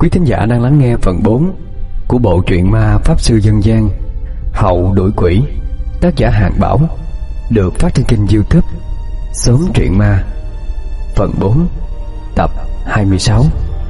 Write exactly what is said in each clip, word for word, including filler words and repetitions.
Quý thính giả đang lắng nghe phần bốn của bộ truyện ma Pháp Sư Dân gian Hậu Đuổi Quỷ, tác giả Hàn Bảo, được phát trên kênh YouTube Xóm Truyện Ma, phần bốn, tập hai mươi sáu.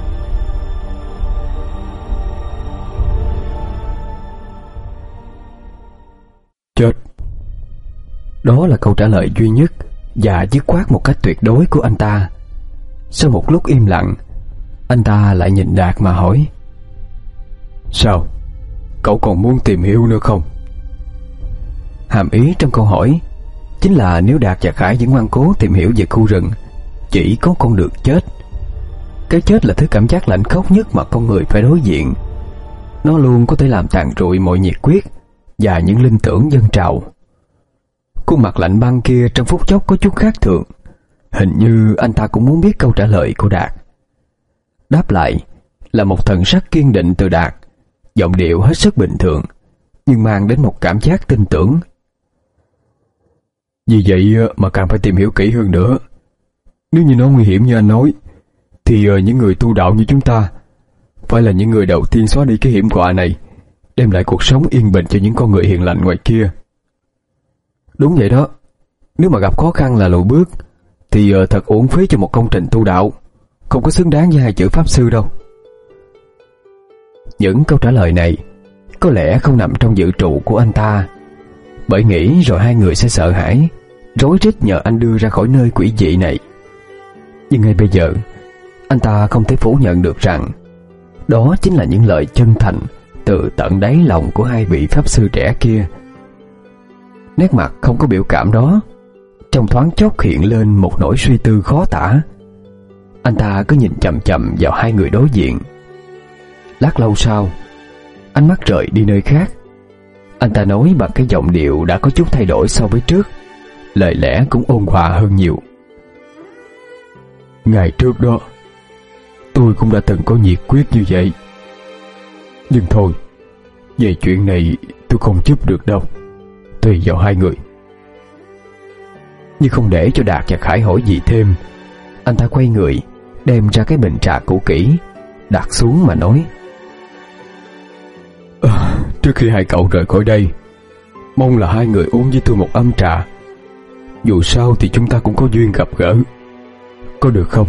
Chết. Đó là câu trả lời duy nhất và dứt khoát một cách tuyệt đối của anh ta. Sau một lúc im lặng, anh ta lại nhìn Đạt mà hỏi: Sao? Cậu còn muốn tìm hiểu nữa không? Hàm ý trong câu hỏi chính là nếu Đạt và Khải vẫn ngoan cố tìm hiểu về khu rừng, chỉ có con đường chết. Cái chết là thứ cảm giác lạnh khốc nhất mà con người phải đối diện. Nó luôn có thể làm tàn trụi mọi nhiệt huyết và những linh tưởng dâng trào. Khuôn mặt lạnh băng kia trong phút chốc có chút khác thường. Hình như anh ta cũng muốn biết câu trả lời của Đạt. Đáp lại là một thần sắc kiên định từ Đạt, giọng điệu hết sức bình thường nhưng mang đến một cảm giác tin tưởng. Vì vậy mà càng phải tìm hiểu kỹ hơn nữa. Nếu như nó nguy hiểm như anh nói, thì những người tu đạo như chúng ta phải là những người đầu tiên xóa đi cái hiểm họa này, đem lại cuộc sống yên bình cho những con người hiền lành ngoài kia. Đúng vậy đó. Nếu mà gặp khó khăn là lùi bước thì thật uổng phí cho một công trình tu đạo, không có xứng đáng với hai chữ Pháp Sư đâu. Những câu trả lời này có lẽ không nằm trong dự trù của anh ta, bởi nghĩ rồi hai người sẽ sợ hãi, rối rít nhờ anh đưa ra khỏi nơi quỷ dị này. Nhưng ngay bây giờ, anh ta không thể phủ nhận được rằng đó chính là những lời chân thành từ tận đáy lòng của hai vị Pháp Sư trẻ kia. Nét mặt không có biểu cảm đó, trong thoáng chốc hiện lên một nỗi suy tư khó tả. Anh ta cứ nhìn chằm chằm vào hai người đối diện. Lát lâu sau, ánh mắt rời đi nơi khác. Anh ta nói bằng cái giọng điệu đã có chút thay đổi so với trước, lời lẽ cũng ôn hòa hơn nhiều. Ngày trước đó, tôi cũng đã từng có nhiệt quyết như vậy. Nhưng thôi, về chuyện này tôi không giúp được đâu, tùy vào hai người. Nhưng không để cho Đạt và Khải hỏi gì thêm, anh ta quay người, đem ra cái bình trà cũ kỹ, đặt xuống mà nói: à, Trước khi hai cậu rời khỏi đây, mong là hai người uống với tôi một ấm trà. Dù sao thì chúng ta cũng có duyên gặp gỡ, có được không?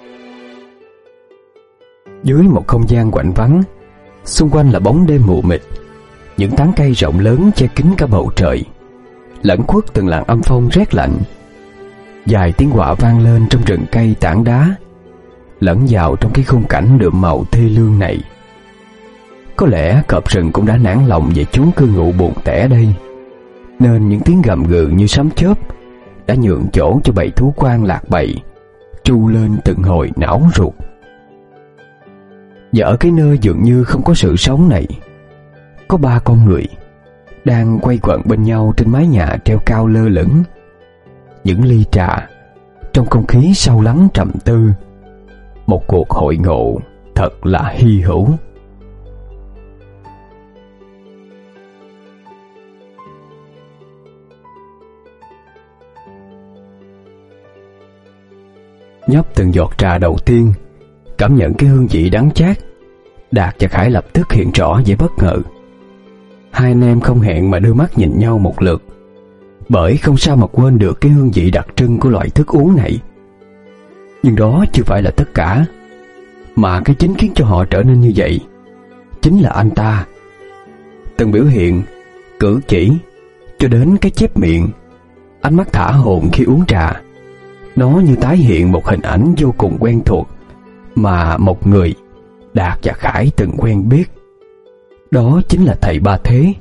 Dưới một không gian quạnh vắng, xung quanh là bóng đêm mù mịt. Những tán cây rộng lớn che kín cả bầu trời, lẫn khuất từng làn âm phong rét lạnh. Vài tiếng quạ vang lên trong rừng cây tảng đá, lẫn vào trong cái khung cảnh đượm màu thê lương này. Có lẽ cọp rừng cũng đã nản lòng về chốn cư ngụ buồn tẻ đây, nên những tiếng gầm gừ như sấm chớp đã nhượng chỗ cho bầy thú quan lạc bầy, tru lên từng hồi não ruột. Và ở cái nơi dường như không có sự sống này, có ba con người đang quay quần bên nhau trên mái nhà treo cao lơ lửng. Những ly trà trong không khí sâu lắng trầm tư. Một cuộc hội ngộ thật là hy hữu. Nhấp từng giọt trà đầu tiên, cảm nhận cái hương vị đắng chát, Đạt và Khải lập tức hiện rõ vẻ bất ngờ. Hai anh em không hẹn mà đưa mắt nhìn nhau một lượt, bởi không sao mà quên được cái hương vị đặc trưng của loại thức uống này. Nhưng đó chưa phải là tất cả, mà cái chính khiến cho họ trở nên như vậy chính là anh ta. Từng biểu hiện, cử chỉ, cho đến cái chép miệng, ánh mắt thả hồn khi uống trà, nó như tái hiện một hình ảnh vô cùng quen thuộc mà một người, Đạt và Khải từng quen biết. Đó chính là thầy Ba Thế.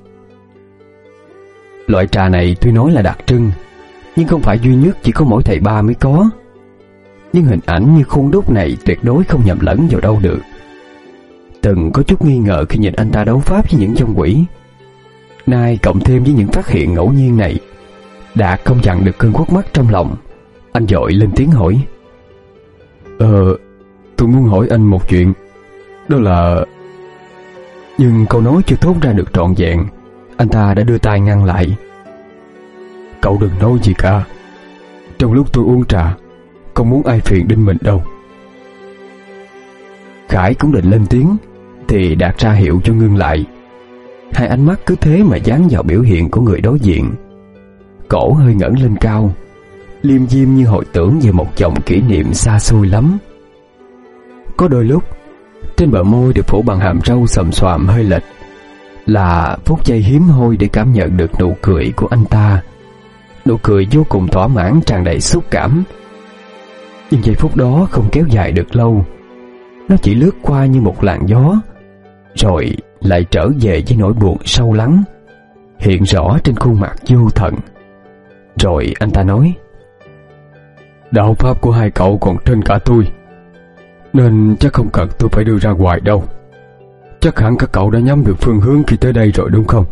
Loại trà này tuy nói là đặc trưng, nhưng không phải duy nhất chỉ có mỗi thầy Ba mới có. Nhưng hình ảnh như khuôn đúc này tuyệt đối không nhầm lẫn vào đâu được. Từng có chút nghi ngờ khi nhìn anh ta đấu pháp với những dông quỷ, nay cộng thêm với những phát hiện ngẫu nhiên này, Đạt không dằn được cơn khuất mắt trong lòng. Anh vội lên tiếng hỏi: Ờ, tôi muốn hỏi anh một chuyện. Đó là... Nhưng câu nói chưa thốt ra được trọn vẹn, anh ta đã đưa tay ngăn lại. Cậu đừng nói gì cả. Trong lúc tôi uống trà, không muốn ai phiền đến mình đâu. Khải cũng định lên tiếng thì Đạt ra hiệu cho ngưng lại. Hai ánh mắt cứ thế mà dán vào biểu hiện của người đối diện. Cổ hơi ngẩng lên cao, liêm diêm như hồi tưởng về một chồng kỷ niệm xa xôi lắm. Có đôi lúc trên bờ môi được phủ bằng hàm râu xồm xoàm hơi lệch, là phút giây hiếm hoi để cảm nhận được nụ cười của anh ta. Nụ cười vô cùng thỏa mãn, tràn đầy xúc cảm. Nhưng giây phút đó không kéo dài được lâu. Nó chỉ lướt qua như một làn gió, rồi lại trở về với nỗi buồn sâu lắng hiện rõ trên khuôn mặt vô thần. Rồi anh ta nói: đạo pháp của hai cậu còn trên cả tôi, nên chắc không cần tôi phải đưa ra ngoài đâu. Chắc hẳn các cậu đã nhắm được phương hướng khi tới đây rồi đúng không?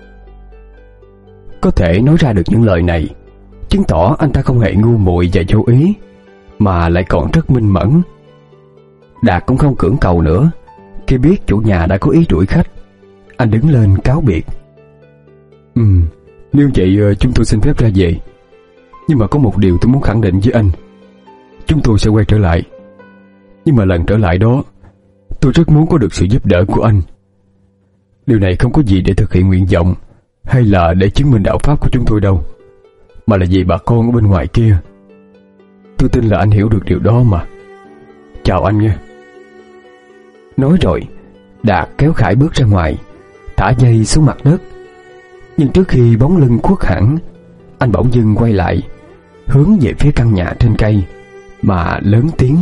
Có thể nói ra được những lời này chứng tỏ anh ta không hề ngu muội và vô ý, mà lại còn rất minh mẫn. Đạt cũng không cưỡng cầu nữa. Khi biết chủ nhà đã có ý đuổi khách, anh đứng lên cáo biệt. Ừ, nếu vậy chúng tôi xin phép ra về. Nhưng mà có một điều tôi muốn khẳng định với anh. Chúng tôi sẽ quay trở lại. Nhưng mà lần trở lại đó, tôi rất muốn có được sự giúp đỡ của anh. Điều này không có gì để thực hiện nguyện vọng hay là để chứng minh đạo pháp của chúng tôi đâu, mà là vì bà con ở bên ngoài kia. Tôi tin là anh hiểu được điều đó mà. Chào anh nha. Nói rồi Đạt kéo Khải bước ra ngoài, thả dây xuống mặt đất. Nhưng trước khi bóng lưng khuất hẳn, anh bỗng dưng quay lại, hướng về phía căn nhà trên cây mà lớn tiếng: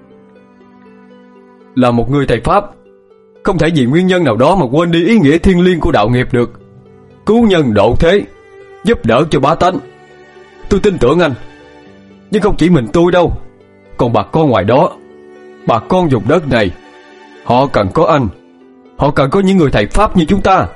là một người thầy pháp, không thể vì nguyên nhân nào đó mà quên đi ý nghĩa thiêng liêng của đạo nghiệp được. Cứu nhân độ thế, giúp đỡ cho bá tánh. Tôi tin tưởng anh. Nhưng không chỉ mình tôi đâu, còn bà con ngoài đó, bà con vùng đất này, họ cần có anh. Họ cần có những người thầy pháp như chúng ta.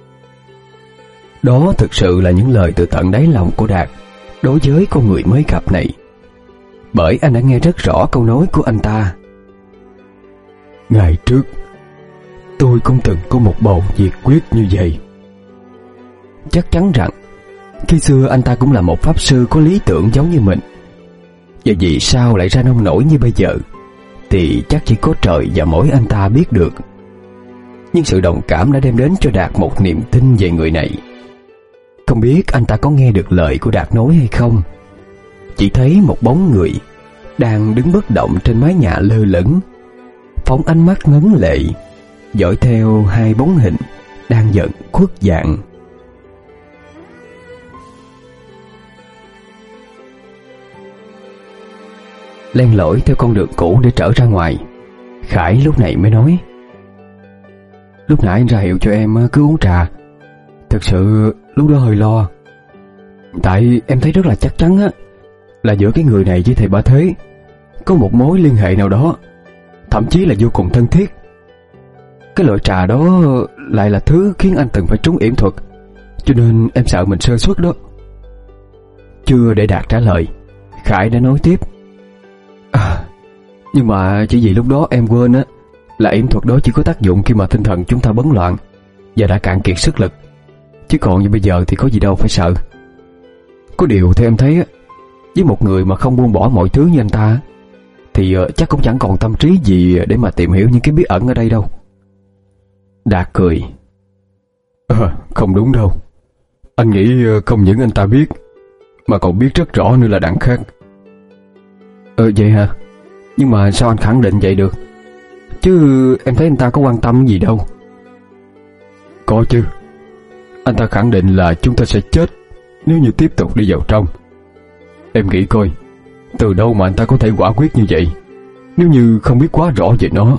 Đó thực sự là những lời từ tận đáy lòng của Đạt đối với con người mới gặp này. Bởi anh đã nghe rất rõ câu nói của anh ta. Ngày trước tôi cũng từng có một bầu nhiệt quyết như vậy. Chắc chắn rằng khi xưa anh ta cũng là một pháp sư có lý tưởng giống như mình. Và vì sao lại ra nông nổi như bây giờ thì chắc chỉ có trời và mỗi anh ta biết được. Nhưng sự đồng cảm đã đem đến cho Đạt một niềm tin về người này. Không biết anh ta có nghe được lời của Đạt nói hay không. Chỉ thấy một bóng người đang đứng bất động trên mái nhà lơ lửng, phóng ánh mắt ngấn lệ dõi theo hai bóng hình đang dần khuất dạng. Len lỏi theo con đường cũ để trở ra ngoài, Khải lúc này mới nói: lúc nãy anh ra hiệu cho em cứ uống trà. Thực sự lúc đó hơi lo, tại em thấy rất là chắc chắn á là giữa cái người này với thầy Bá Thế có một mối liên hệ nào đó, thậm chí là vô cùng thân thiết. Cái loại trà đó lại là thứ khiến anh từng phải trúng yểm thuật, cho nên em sợ mình sơ suất đó. Chưa để Đạt trả lời, Khải đã nói tiếp: à, nhưng mà chỉ vì lúc đó em quên á là yểm thuật đó chỉ có tác dụng khi mà tinh thần chúng ta bấn loạn và đã cạn kiệt sức lực, chứ còn như bây giờ thì có gì đâu phải sợ. Có điều theo em thấy á, với một người mà không buông bỏ mọi thứ như anh ta thì uh, chắc cũng chẳng còn tâm trí gì để mà tìm hiểu những cái bí ẩn ở đây đâu. Đạt cười: à, không đúng đâu. Anh nghĩ uh, không những anh ta biết mà còn biết rất rõ nữa là đặng khác. Ờ vậy hả? Nhưng mà sao anh khẳng định vậy được? Chứ em thấy anh ta có quan tâm gì đâu. Có chứ. Anh ta khẳng định là chúng ta sẽ chết nếu như tiếp tục đi vào trong. Em nghĩ coi, từ đâu mà anh ta có thể quả quyết như vậy nếu như không biết quá rõ về nó.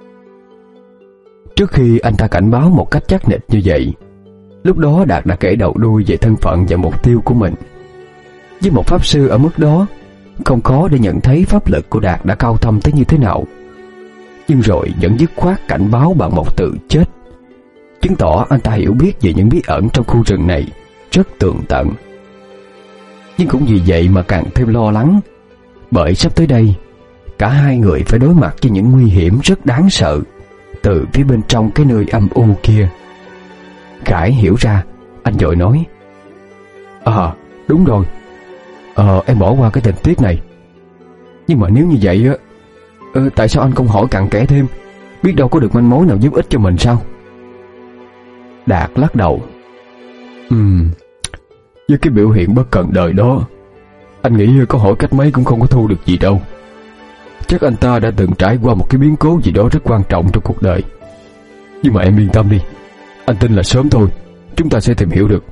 Trước khi anh ta cảnh báo một cách chắc nịch như vậy, lúc đó Đạt đã kể đầu đuôi về thân phận và mục tiêu của mình. Với một pháp sư ở mức đó, không khó để nhận thấy pháp lực của Đạt đã cao thâm tới như thế nào. Nhưng rồi vẫn dứt khoát cảnh báo bằng một từ chết, chứng tỏ anh ta hiểu biết về những bí ẩn trong khu rừng này rất tường tận. Nhưng cũng vì vậy mà càng thêm lo lắng, bởi sắp tới đây cả hai người phải đối mặt với những nguy hiểm rất đáng sợ từ phía bên trong cái nơi âm u kia. Khải hiểu ra, anh vội nói: À đúng rồi, Ờ em bỏ qua cái tình tiết này. Nhưng mà nếu như vậy á, ờ, tại sao anh không hỏi cặn kẽ thêm biết đâu có được manh mối nào giúp ích cho mình sao? Đạt lắc đầu. Ừm, với cái biểu hiện bất cần đời đó, anh nghĩ có hỏi cách mấy cũng không có thu được gì đâu. Chắc anh ta đã từng trải qua một cái biến cố gì đó rất quan trọng trong cuộc đời. Nhưng mà em yên tâm đi, anh tin là sớm thôi chúng ta sẽ tìm hiểu được.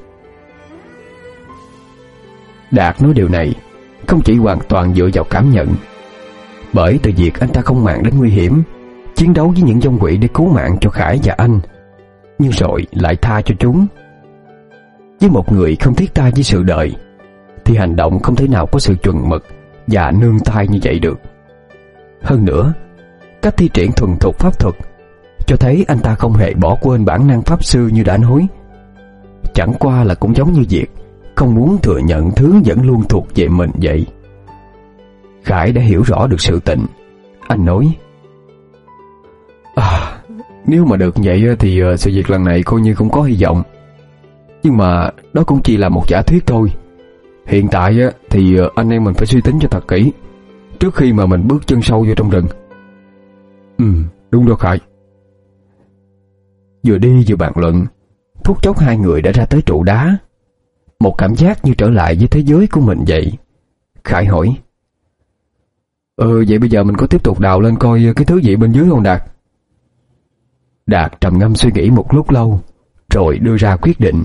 Đạt nói điều này không chỉ hoàn toàn dựa vào cảm nhận, bởi từ việc anh ta không màng đến nguy hiểm chiến đấu với những vong quỷ để cứu mạng cho Khải và anh, nhưng rồi lại tha cho chúng. Với một người không thiết tha với sự đời thì hành động không thể nào có sự chuẩn mực và nương tay như vậy được. Hơn nữa, cách thi triển thuần thục pháp thuật cho thấy anh ta không hề bỏ quên bản năng pháp sư như đã nói. Chẳng qua là cũng giống như việc không muốn thừa nhận thứ vẫn luôn thuộc về mình vậy. Khải đã hiểu rõ được sự tình. Anh nói: À, nếu mà được vậy thì sự việc lần này coi như không có hy vọng. Nhưng mà đó cũng chỉ là một giả thuyết thôi. Hiện tại thì anh em mình phải suy tính cho thật kỹ trước khi mà mình bước chân sâu vô trong rừng. Ừ, đúng đó Khải. Vừa đi vừa bàn luận, phút chốc hai người đã ra tới trụ đá. Một cảm giác như trở lại với thế giới của mình vậy. Khải hỏi: Ừ, vậy bây giờ mình có tiếp tục đào lên coi cái thứ gì bên dưới không Đạt? Đạt trầm ngâm suy nghĩ một lúc lâu rồi đưa ra quyết định: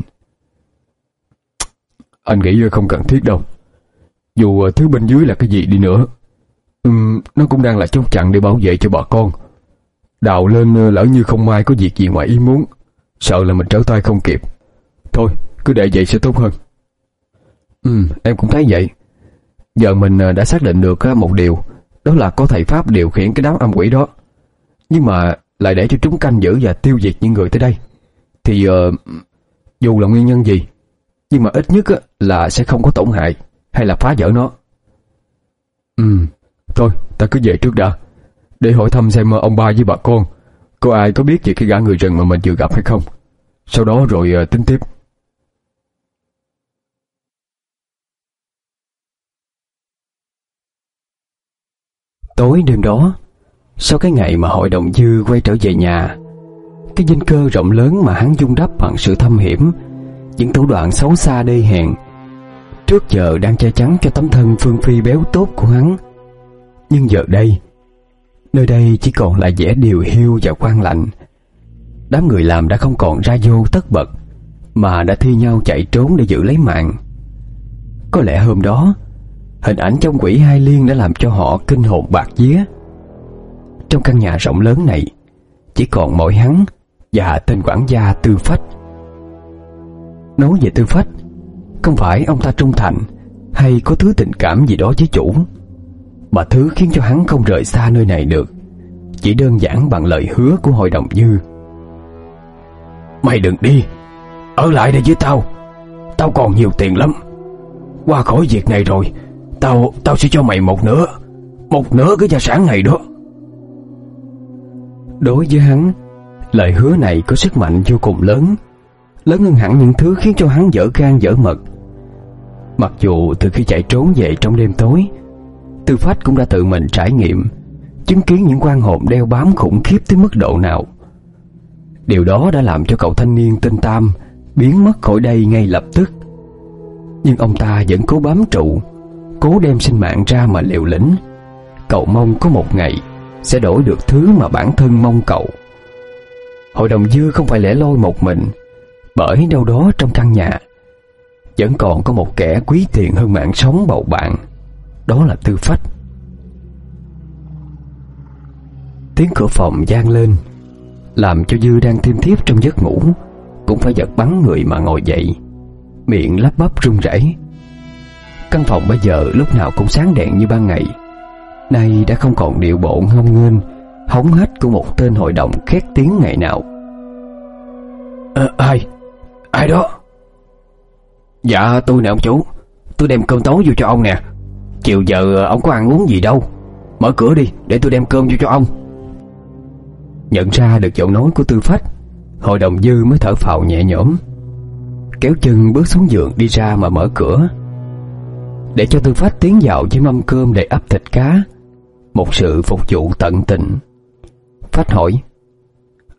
Anh nghĩ không cần thiết đâu. Dù thứ bên dưới là cái gì đi nữa, um, nó cũng đang là chốt chặn để bảo vệ cho bà con. Đào lên lỡ như không may có việc gì ngoài ý muốn, sợ là mình trở tay không kịp. Thôi, cứ để vậy sẽ tốt hơn. Ừ, em cũng thấy vậy. Giờ mình đã xác định được một điều, đó là có thầy Pháp điều khiển cái đám âm quỷ đó. Nhưng mà lại để cho chúng canh giữ và tiêu diệt những người tới đây thì uh, dù là nguyên nhân gì, nhưng mà ít nhất là sẽ không có tổn hại hay là phá vỡ nó. Ừ, thôi ta cứ về trước đã, để hỏi thăm xem ông ba với bà con có ai có biết về cái gã người rừng mà mình vừa gặp hay không. Sau đó rồi uh, tính tiếp. Tối đêm đó, sau cái ngày mà hội đồng dư quay trở về nhà, cái dinh cơ rộng lớn mà hắn dung đắp bằng sự thâm hiểm, những thủ đoạn xấu xa đê hèn, trước giờ đang che chắn cho tấm thân phương phi béo tốt của hắn. Nhưng giờ đây, nơi đây chỉ còn lại vẻ điều hiu và quang lạnh. Đám người làm đã không còn ra vô tất bật, mà đã thi nhau chạy trốn để giữ lấy mạng. Có lẽ hôm đó, hình ảnh trong quỷ Hai Liên đã làm cho họ kinh hồn bạt vía. Trong căn nhà rộng lớn này, chỉ còn mỗi hắn và tên quản gia Tư Phách. Nói về Tư Phách, không phải ông ta trung thành hay có thứ tình cảm gì đó với chủ, mà thứ khiến cho hắn không rời xa nơi này được chỉ đơn giản bằng lời hứa của hội đồng dư. Mày đừng đi, ở lại đây với tao. Tao còn nhiều tiền lắm. Qua khỏi việc này rồi, Tao Tao sẽ cho mày một nửa Một nửa cái gia sản này đó. Đối với hắn, lời hứa này có sức mạnh vô cùng lớn, lớn hơn hẳn những thứ khiến cho hắn dở gan dở mật. Mặc dù từ khi chạy trốn về trong đêm tối, Tư Phách cũng đã tự mình trải nghiệm, chứng kiến những oan hồn đeo bám khủng khiếp tới mức độ nào. Điều đó đã làm cho cậu thanh niên tên Tam biến mất khỏi đây ngay lập tức. Nhưng ông ta vẫn cố bám trụ, cố đem sinh mạng ra mà liều lĩnh, cậu mong có một ngày sẽ đổi được thứ mà bản thân mong cầu. Hội đồng dư không phải lẻ loi một mình, bởi đâu đó trong căn nhà vẫn còn có một kẻ quý tiền hơn mạng sống bầu bạn, đó là Tư Phách. Tiếng cửa phòng vang lên, làm cho Dư đang thiêm thiếp trong giấc ngủ cũng phải giật bắn người mà ngồi dậy, miệng lắp bắp run rẩy. Căn phòng bây giờ lúc nào cũng sáng đèn như ban ngày, nay đã không còn điệu bộ ngông nghênh hống hách của một tên hội đồng khét tiếng ngày nào. À, ai? Ai đó? Dạ tôi nè ông chủ, tôi đem cơm tối vô cho ông nè. Chiều giờ ông có ăn uống gì đâu, mở cửa đi để tôi đem cơm vô cho ông. Nhận ra được giọng nói của Tư Phách, hội đồng dư mới thở phào nhẹ nhõm, kéo chân bước xuống giường đi ra mà mở cửa, để cho Tư Phách tiến vào với mâm cơm đầy ắp thịt cá, một sự phục vụ tận tình. Phách hỏi: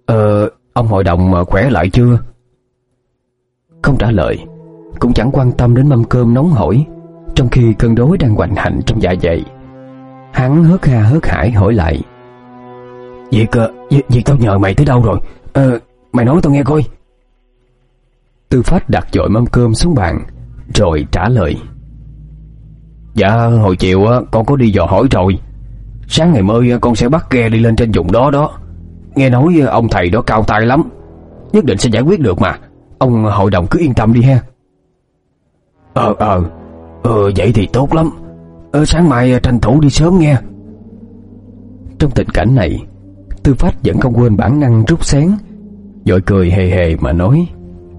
Ờ, ông hội đồng khỏe lại chưa? Không trả lời, cũng chẳng quan tâm đến mâm cơm nóng hổi, trong khi cơn đói đang hoành hành trong dạ dày. Hắn hớt ha hớt hải hỏi lại: Việc, việc, việc tao nhờ mày tới đâu rồi? Ờ, mày nói tao nghe coi. Tư Phách đặt dội mâm cơm xuống bàn rồi trả lời: Dạ hồi chiều con có đi dò hỏi rồi. Sáng ngày mới con sẽ bắt ghe đi lên trên vùng đó đó. Nghe nói ông thầy đó cao tay lắm, nhất định sẽ giải quyết được mà. Ông hội đồng cứ yên tâm đi ha. Ờ ờ Ờ vậy thì tốt lắm. Ờ, sáng mai tranh thủ đi sớm nghe. Trong tình cảnh này, Tư Phách vẫn không quên bản năng rút xén, vội cười hề hề mà nói: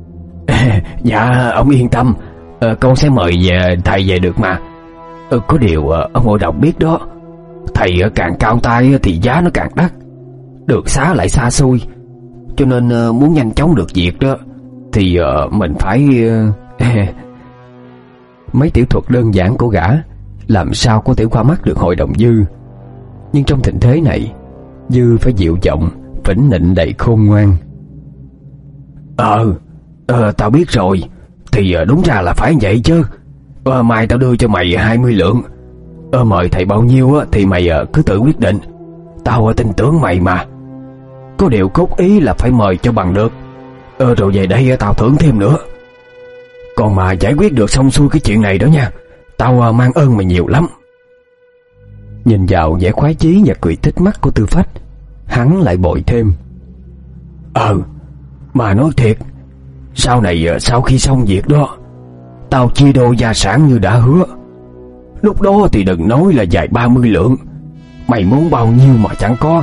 Dạ ông yên tâm, ờ, con sẽ mời về thầy về được mà. Ờ, có điều ông hội đồng biết đó, thầy càng cao tay thì giá nó càng đắt, đường xá lại xa xôi, cho nên muốn nhanh chóng được việc đó thì mình phải mấy tiểu thuật đơn giản của gã làm sao có thể qua mắt được hội đồng Dư. Nhưng trong tình thế này, Dư phải dịu giọng phỉnh nịnh đầy khôn ngoan: Ờ, ờ tao biết rồi. Thì đúng ra là phải vậy chứ. ờ, Mai tao đưa cho mày hai mươi lượng. ờ, Mời thầy bao nhiêu thì mày cứ tự quyết định. Tao tin tưởng mày mà. Có điều cốt ý là phải mời cho bằng được. Ờ, rồi về đây tao thưởng thêm nữa. Còn mà giải quyết được xong xuôi cái chuyện này đó nha, tao mang ơn mày nhiều lắm. Nhìn vào vẻ khoái chí và cười thích mắt của Tư Phách, hắn lại bội thêm: Ờ, mà nói thiệt, sau này sau khi xong việc đó, tao chia đôi gia sản như đã hứa. Lúc đó thì đừng nói là vài ba mươi lượng, mày muốn bao nhiêu mà chẳng có.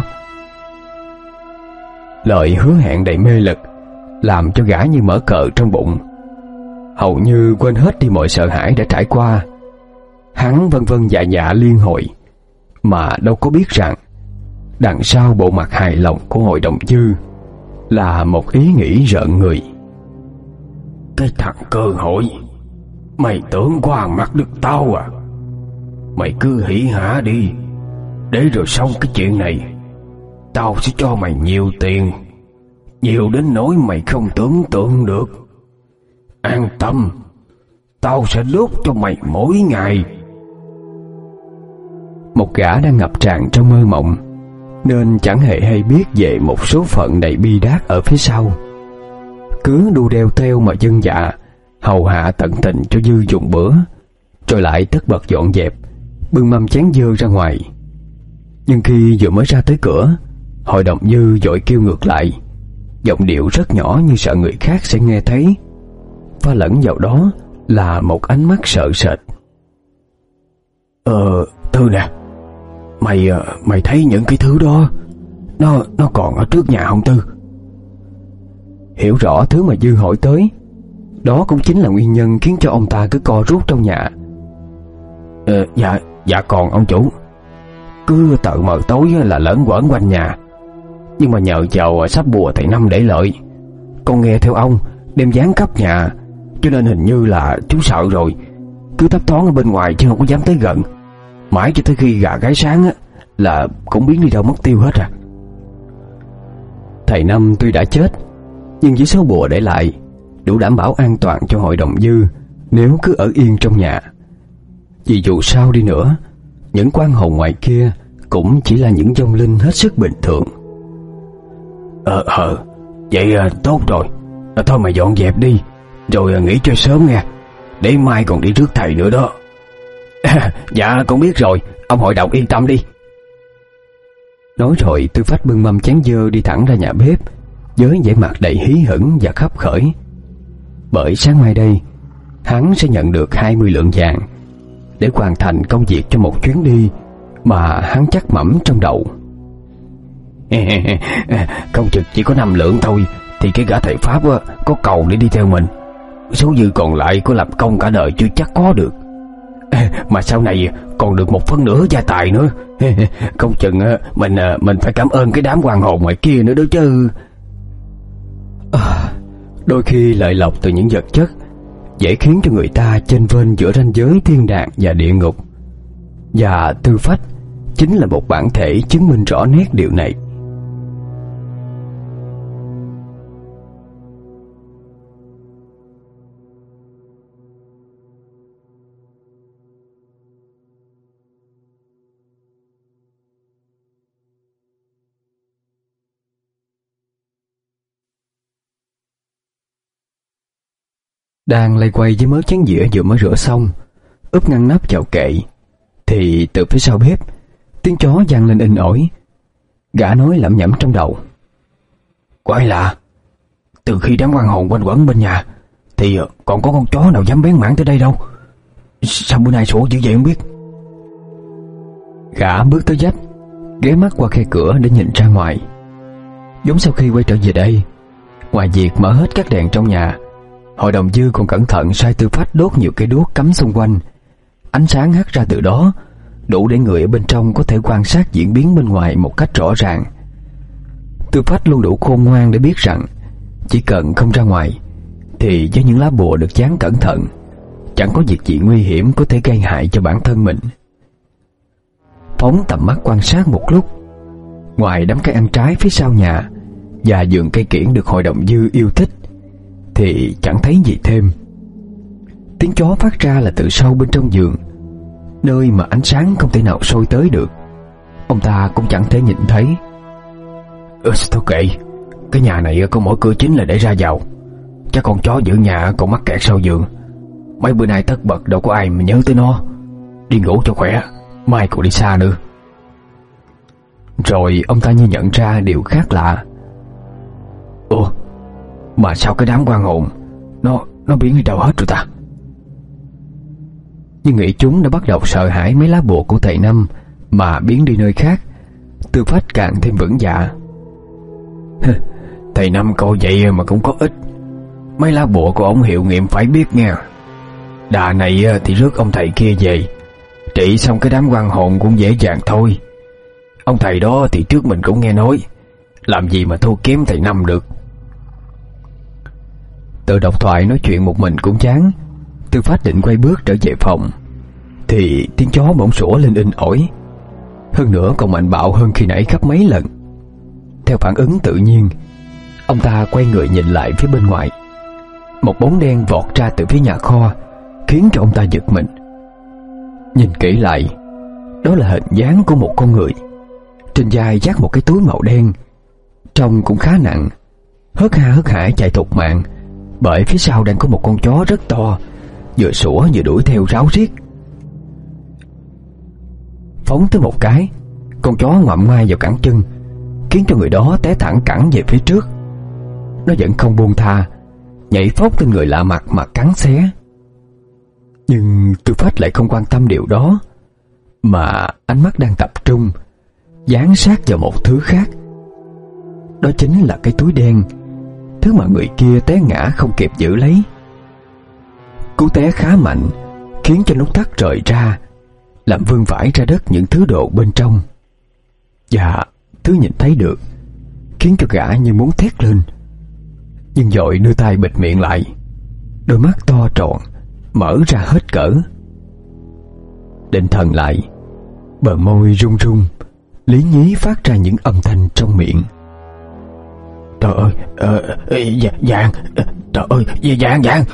Lời hứa hẹn đầy mê lực làm cho gã như mở cờ trong bụng, hầu như quên hết đi mọi sợ hãi đã trải qua. Hắn vân vân dạ dạ liên hồi, mà đâu có biết rằng đằng sau bộ mặt hài lòng của hội đồng Dư là một ý nghĩ rợn người. Cái thằng cơ hội, mày tưởng qua mặt được tao à? Mày cứ hỉ hả đi, để rồi xong cái chuyện này, tao sẽ cho mày nhiều tiền, nhiều đến nỗi mày không tưởng tượng được. An tâm, tao sẽ đốt cho mày mỗi ngày. Một gã đang ngập tràn trong mơ mộng, nên chẳng hề hay biết về một số phận đầy bi đát ở phía sau. Cứ đu đeo theo mà dân dạ, hầu hạ tận tình cho Dư dùng bữa, rồi lại tất bật dọn dẹp, bưng mâm chén dơ ra ngoài. Nhưng khi vừa mới ra tới cửa, hội đồng Dư vội kêu ngược lại, giọng điệu rất nhỏ như sợ người khác sẽ nghe thấy, pha lẫn vào đó là một ánh mắt sợ sệt. Ờ, Tư nè, mày mày thấy những cái thứ đó nó nó còn ở trước nhà không Tư? Hiểu rõ thứ mà Dư hỏi tới, đó cũng chính là nguyên nhân khiến cho ông ta cứ co rút trong nhà. Ờ, dạ, dạ còn ông chủ. Cứ tợ mờ tối là lởn quởn quanh nhà. Nhưng mà nhờ vào sắp bùa thầy Năm để lợi, con nghe theo ông đem dán khắp nhà, cho nên hình như là chú sợ rồi, cứ thấp thoáng ở bên ngoài chứ không có dám tới gần. Mãi cho tới khi gà gáy sáng á, là cũng biến đi đâu mất tiêu hết à. Thầy Năm tuy đã chết, nhưng với số bùa để lại đủ đảm bảo an toàn cho hội đồng Dư nếu cứ ở yên trong nhà. Vì dù sao đi nữa, những quan hồn ngoài kia cũng chỉ là những vong linh hết sức bình thường. Ờ ờ Vậy à, tốt rồi. à, Thôi mày dọn dẹp đi, rồi à, nghỉ cho sớm nghe, để mai còn đi rước thầy nữa đó. Dạ con biết rồi, ông hội đồng yên tâm đi. Nói rồi Tư Phách bưng mâm chén dơ đi thẳng ra nhà bếp, với vẻ mặt đầy hí hửng và khấp khởi. Bởi sáng mai đây hắn sẽ nhận được hai mươi lượng vàng để hoàn thành công việc cho một chuyến đi mà hắn chắc mẩm trong đầu. Công trực chỉ có năm lượng thôi, thì cái gã thầy Pháp có cầu để đi theo mình, số dư còn lại có làm công cả đời chưa chắc có được. Mà sau này còn được một phân nửa gia tài nữa. Không chừng mình mình phải cảm ơn cái đám quan hồn ngoài kia nữa đó chứ. À, đôi khi lợi lộc từ những vật chất dễ khiến cho người ta chênh vênh giữa ranh giới thiên đàng và địa ngục, và Tư Phách chính là một bản thể chứng minh rõ nét điều này. đang lay quay với mớ chén dĩa vừa mới rửa xong, úp ngăn nắp vào kệ, thì từ phía sau bếp tiếng chó vang lên inh ỏi. Gã nói lẩm nhẩm trong đầu: quái lạ, từ khi đám quan hồn quanh quẩn bên nhà thì còn có con chó nào dám bén mảng tới đây đâu. Sao bữa nay sủa dữ vậy không biết. Gã bước tới vách, ghé mắt qua khe cửa để nhìn ra ngoài. Giống sau khi quay trở về đây, ngoài việc mở hết các đèn trong nhà, Hội đồng Dư còn cẩn thận sai Tư Phách đốt nhiều cây đuốc cắm xung quanh. Ánh sáng hắt ra từ đó đủ để người ở bên trong có thể quan sát diễn biến bên ngoài một cách rõ ràng. Tư Phách luôn đủ khôn ngoan để biết rằng chỉ cần không ra ngoài thì với những lá bùa được dán cẩn thận, chẳng có việc gì nguy hiểm có thể gây hại cho bản thân mình. Phóng tầm mắt quan sát một lúc, ngoài đám cây ăn trái phía sau nhà và vườn cây kiểng được Hội đồng Dư yêu thích thì chẳng thấy gì thêm. Tiếng chó phát ra là từ sâu bên trong vườn, nơi mà ánh sáng không thể nào soi tới được. Ông ta cũng chẳng thể nhìn thấy. Ừ, thôi kệ, cái nhà này có mỗi cửa chính là để ra vào. Chắc con chó giữ nhà còn mắc kẹt sau vườn. Mấy bữa nay tất bật đâu có ai mà nhớ tới nó. Đi ngủ cho khỏe, mai còn đi xa nữa. Rồi ông ta như nhận ra điều khác lạ. Ủa, mà sao cái đám quan hồn Nó nó biến đi đâu hết rồi ta? Nhưng nghĩ chúng đã bắt đầu sợ hãi mấy lá bùa của thầy Năm mà biến đi nơi khác, Tư Phách càng thêm vững dạ. Thầy Năm coi vậy mà cũng có ích. Mấy lá bùa của ông hiệu nghiệm phải biết nghe. Đà này thì rước ông thầy kia về, trị xong cái đám quan hồn cũng dễ dàng thôi. Ông thầy đó thì trước mình cũng nghe nói, làm gì mà thua kém thầy Năm được. Tự độc thoại nói chuyện một mình cũng chán, Tư Phách định quay bước trở về phòng thì tiếng chó bỗng sủa lên inh ỏi, hơn nữa còn mạnh bạo hơn khi nãy gấp mấy lần. Theo phản ứng tự nhiên, ông ta quay người nhìn lại phía bên ngoài. Một bóng đen vọt ra từ phía nhà kho, khiến cho ông ta giật mình. Nhìn kỹ lại, đó là hình dáng của một con người, trên vai vác một cái túi màu đen, trông cũng khá nặng, hớt ha hớt hải chạy thục mạng, bởi phía sau đang có một con chó rất to, vừa sủa vừa đuổi theo ráo riết. Phóng tới một cái, con chó ngoạm ngoai vào cẳng chân, khiến cho người đó té thẳng cẳng về phía trước. Nó vẫn không buông tha, nhảy phóc lên người lạ mặt mà cắn xé. Nhưng Tư Phách lại không quan tâm điều đó, mà ánh mắt đang tập trung dán sát vào một thứ khác. Đó chính là cái túi đen, thứ mà người kia té ngã không kịp giữ lấy. Cú té khá mạnh, khiến cho nút thắt rời ra, làm vương vãi ra đất những thứ đồ bên trong. Và thứ nhìn thấy được khiến cho gã như muốn thét lên, nhưng vội đưa tay bịt miệng lại. Đôi mắt to tròn mở ra hết cỡ. Định thần lại, bờ môi run run, lý nhí phát ra những âm thanh trong miệng. Trời ơi, ờ, vàng, trời ơi, vàng, vàng.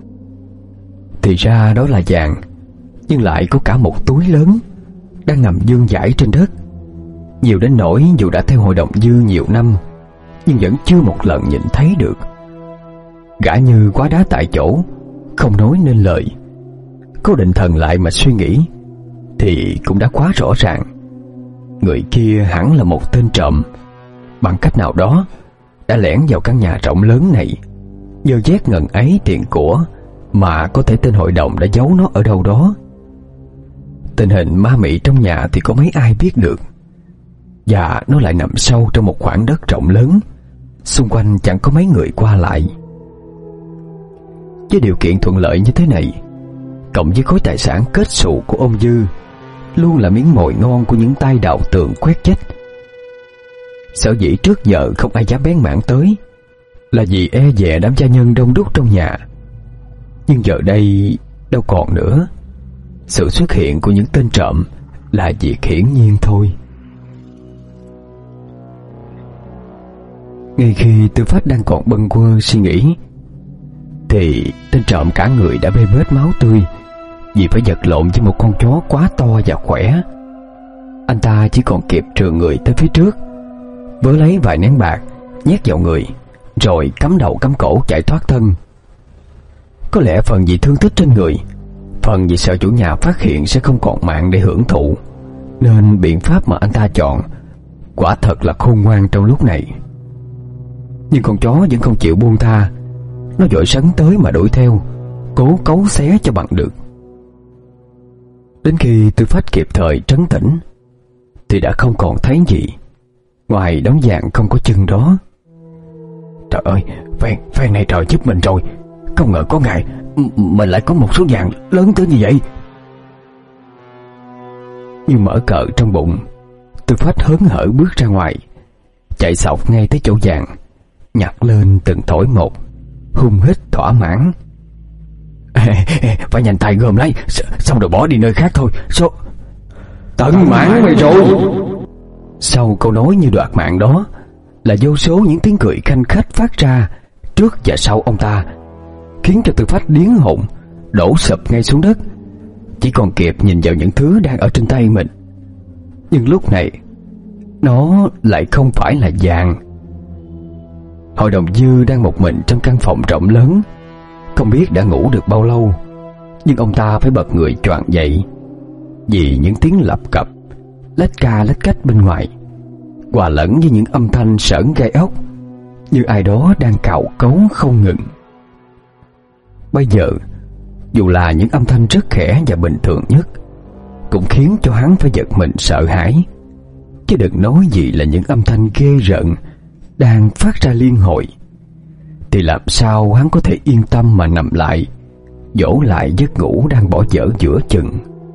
Thì ra đó là vàng, nhưng lại có cả một túi lớn đang nằm vương vãi trên đất, nhiều đến nỗi dù đã theo Hội đồng Dư nhiều năm nhưng vẫn chưa một lần nhìn thấy được. Gã như quá đá tại chỗ, không nói nên lời. Cố định thần lại mà suy nghĩ thì cũng đã quá rõ ràng. Người kia hẳn là một tên trộm, bằng cách nào đó đã lẻn vào căn nhà rộng lớn này, nhờ vét ngần ấy tiền của mà có thể tên hội đồng đã giấu nó ở đâu đó. Tình hình ma mị trong nhà thì có mấy ai biết được, và nó lại nằm sâu trong một khoảng đất rộng lớn, xung quanh chẳng có mấy người qua lại. Với điều kiện thuận lợi như thế này, cộng với khối tài sản kết xù của ông Dư, luôn là miếng mồi ngon của những tay đào tường quét chết. Sở dĩ trước giờ không ai dám bén mảng tới là vì e dè đám gia nhân đông đúc trong nhà. Nhưng giờ đây đâu còn nữa. Sự xuất hiện của những tên trộm là việc hiển nhiên thôi. Ngay khi Tư Phách đang còn bâng quơ suy nghĩ thì tên trộm cả người đã bê bết máu tươi vì phải vật lộn với một con chó quá to và khỏe. Anh ta chỉ còn kịp trườn người tới phía trước, vớ lấy vài nén bạc nhét vào người, rồi cắm đầu cắm cổ chạy thoát thân. Có lẽ phần vì thương tích trên người, phần vì sợ chủ nhà phát hiện sẽ không còn mạng để hưởng thụ, nên biện pháp mà anh ta chọn quả thật là khôn ngoan trong lúc này. Nhưng con chó vẫn không chịu buông tha. Nó vội sấn tới mà đuổi theo, cố cấu xé cho bằng được. Đến khi Tư Phách kịp thời trấn tĩnh thì đã không còn thấy gì ngoài đống vàng không có chân đó. Trời ơi, phen, phen này trời giúp mình rồi. Không ngờ có ngày mình lại có một số vàng lớn tới như vậy. Nhưng mở cờ trong bụng, Tư Phách hớn hở bước ra ngoài, chạy xộc ngay tới chỗ vàng, nhặt lên từng thỏi một, hung hít thỏa mãn. Ê, ê, phải nhanh tay gom lấy, xong rồi bỏ đi nơi khác thôi. Số tận mãn mày rồi. Sau câu nói như đoạt mạng đó là vô số những tiếng cười khanh khách phát ra trước và sau ông ta, khiến cho Tư Phách điếng hồn, đổ sập ngay xuống đất, chỉ còn kịp nhìn vào những thứ đang ở trên tay mình. Nhưng lúc này nó lại không phải là vàng. Hội đồng Dư đang một mình trong căn phòng rộng lớn, không biết đã ngủ được bao lâu, nhưng ông ta phải bật người choàng dậy vì những tiếng lập cập, lách ca lách cách bên ngoài, hòa lẫn với những âm thanh sởn gai ốc, như ai đó đang cào cấu không ngừng. Bây giờ, dù là những âm thanh rất khẽ và bình thường nhất, cũng khiến cho hắn phải giật mình sợ hãi, chứ đừng nói gì là những âm thanh ghê rợn đang phát ra liên hồi. Thì làm sao hắn có thể yên tâm mà nằm lại, dỗ lại giấc ngủ đang bỏ dở giữa chừng.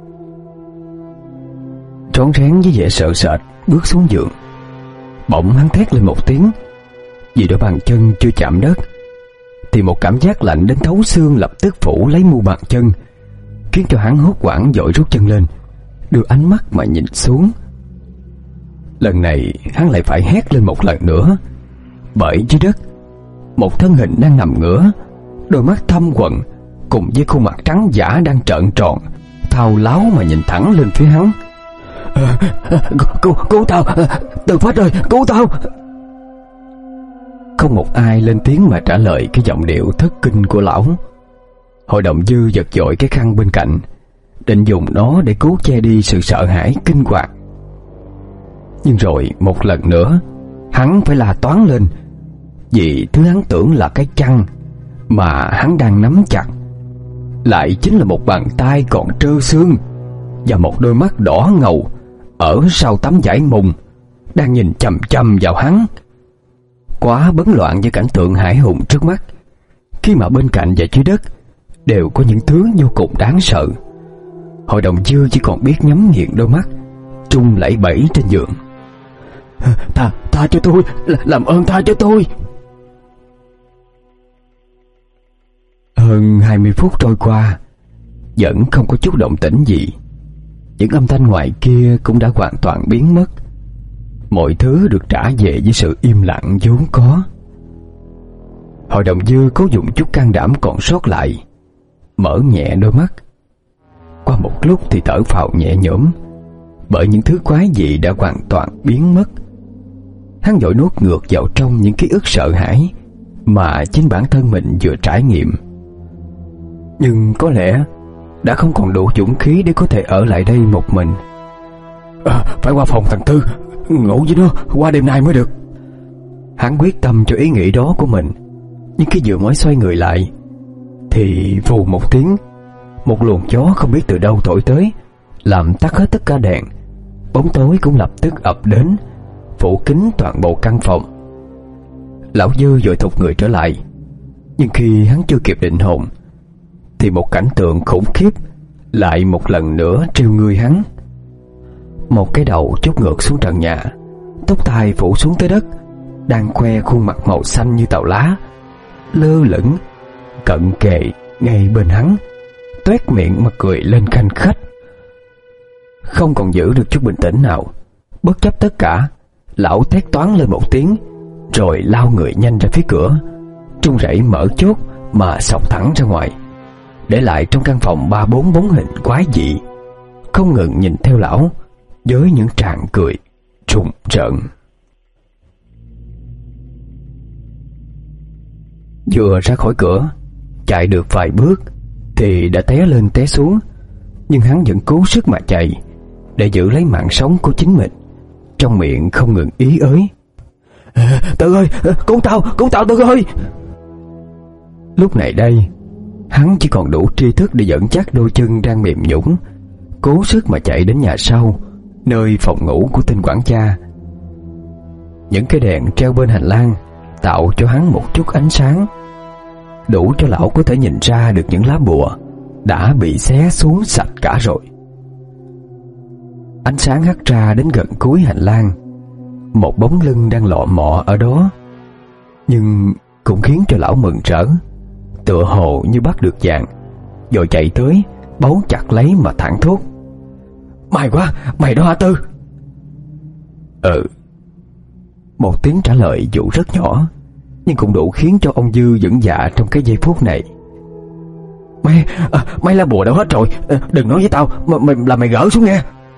Rón rén với vẻ sợ sệt bước xuống giường, bỗng hắn thét lên một tiếng. Vì đôi bàn chân chưa chạm đất thì một cảm giác lạnh đến thấu xương lập tức phủ lấy mu bàn chân, khiến cho hắn hốt hoảng vội rút chân lên, đưa ánh mắt mà nhìn xuống. Lần này hắn lại phải hét lên một lần nữa, bởi dưới đất một thân hình đang nằm ngửa, đôi mắt thâm quầng cùng với khuôn mặt trắng dã đang trợn tròn, thao láo mà nhìn thẳng lên phía hắn. À, à, cứu, cứu tao, à, Tư Phách ơi, cứu tao. Không một ai lên tiếng mà trả lời cái giọng điệu thất kinh của lão. Hội đồng Dư giật dội cái khăn bên cạnh, định dùng nó để cứu che đi sự sợ hãi kinh hoàng. Nhưng rồi một lần nữa hắn phải la toáng lên, vì thứ hắn tưởng là cái chăn mà hắn đang nắm chặt lại chính là một bàn tay còn trơ xương và một đôi mắt đỏ ngầu ở sau tấm vải mùng đang nhìn chằm chằm vào hắn. Quá bấn loạn với cảnh tượng hãi hùng trước mắt, khi mà bên cạnh và dưới đất đều có những thứ vô cùng đáng sợ. Hội đồng Dư chỉ còn biết nhắm nghiền đôi mắt, trung lẫy bẫy trên giường. Tha, tha cho tôi, làm ơn tha cho tôi. Hơn hai mươi phút trôi qua, vẫn không có chút động tĩnh gì. Những âm thanh ngoài kia cũng đã hoàn toàn biến mất. Mọi thứ được trả về với sự im lặng vốn có. Hội đồng Dư cố dùng chút can đảm còn sót lại, mở nhẹ đôi mắt. Qua một lúc thì thở phào nhẹ nhõm, bởi những thứ quái dị đã hoàn toàn biến mất. Hắn vội nuốt ngược vào trong những ký ức sợ hãi mà chính bản thân mình vừa trải nghiệm. Nhưng có lẽ đã không còn đủ dũng khí để có thể ở lại đây một mình. À, phải qua phòng thằng Tư, ngủ với nó qua đêm nay mới được. Hắn quyết tâm cho ý nghĩ đó của mình. Nhưng khi vừa mới xoay người lại thì vù một tiếng, một luồng gió không biết từ đâu thổi tới, làm tắt hết tất cả đèn. Bóng tối cũng lập tức ập đến, phủ kín toàn bộ căn phòng. Lão Dư vội thụt người trở lại. Nhưng khi hắn chưa kịp định hồn thì một cảnh tượng khủng khiếp lại một lần nữa trêu người hắn. Một cái đầu chốt ngược xuống trần nhà, tóc tai phủ xuống tới đất, đang khoe khuôn mặt màu xanh như tàu lá, lơ lửng cận kề ngay bên hắn, toét miệng mà cười lên khanh khách. Không còn giữ được chút bình tĩnh nào, bất chấp tất cả, lão thét toáng lên một tiếng, rồi lao người nhanh ra phía cửa, trung rẩy mở chốt mà xộc thẳng ra ngoài, để lại trong căn phòng ba bốn bóng hình quái dị không ngừng nhìn theo lão với những tràng cười trùng trợn. Vừa ra khỏi cửa Chạy được vài bước thì đã té lên té xuống, nhưng hắn vẫn cố sức mà chạy để giữ lấy mạng sống của chính mình, trong miệng không ngừng ý ới: Tư ơi, cứu tao, cứu tao Tư ơi. Lúc này đây, hắn chỉ còn đủ tri thức để dẫn chắc đôi chân đang mềm nhũn, cố sức mà chạy đến nhà sau, nơi phòng ngủ của tên quản gia. Những cái đèn treo bên hành lang tạo cho hắn một chút ánh sáng, đủ cho lão có thể nhìn ra được những lá bùa đã bị xé xuống sạch cả rồi. Ánh sáng hắt ra đến gần cuối hành lang, một bóng lưng đang lọ mọ ở đó, nhưng cũng khiến cho lão mừng rỡ, tựa hồ như bắt được vàng, rồi chạy tới bấu chặt lấy mà thẳng thốt: Mày quá, mày đó hả Tư? Ừ. Một tiếng trả lời dù rất nhỏ, nhưng cũng đủ khiến cho ông Dư vững dạ trong cái giây phút này. Mày, à, mày lá bùa đâu hết rồi, à, đừng nói với tao mà, mày, là mày gỡ xuống nghe.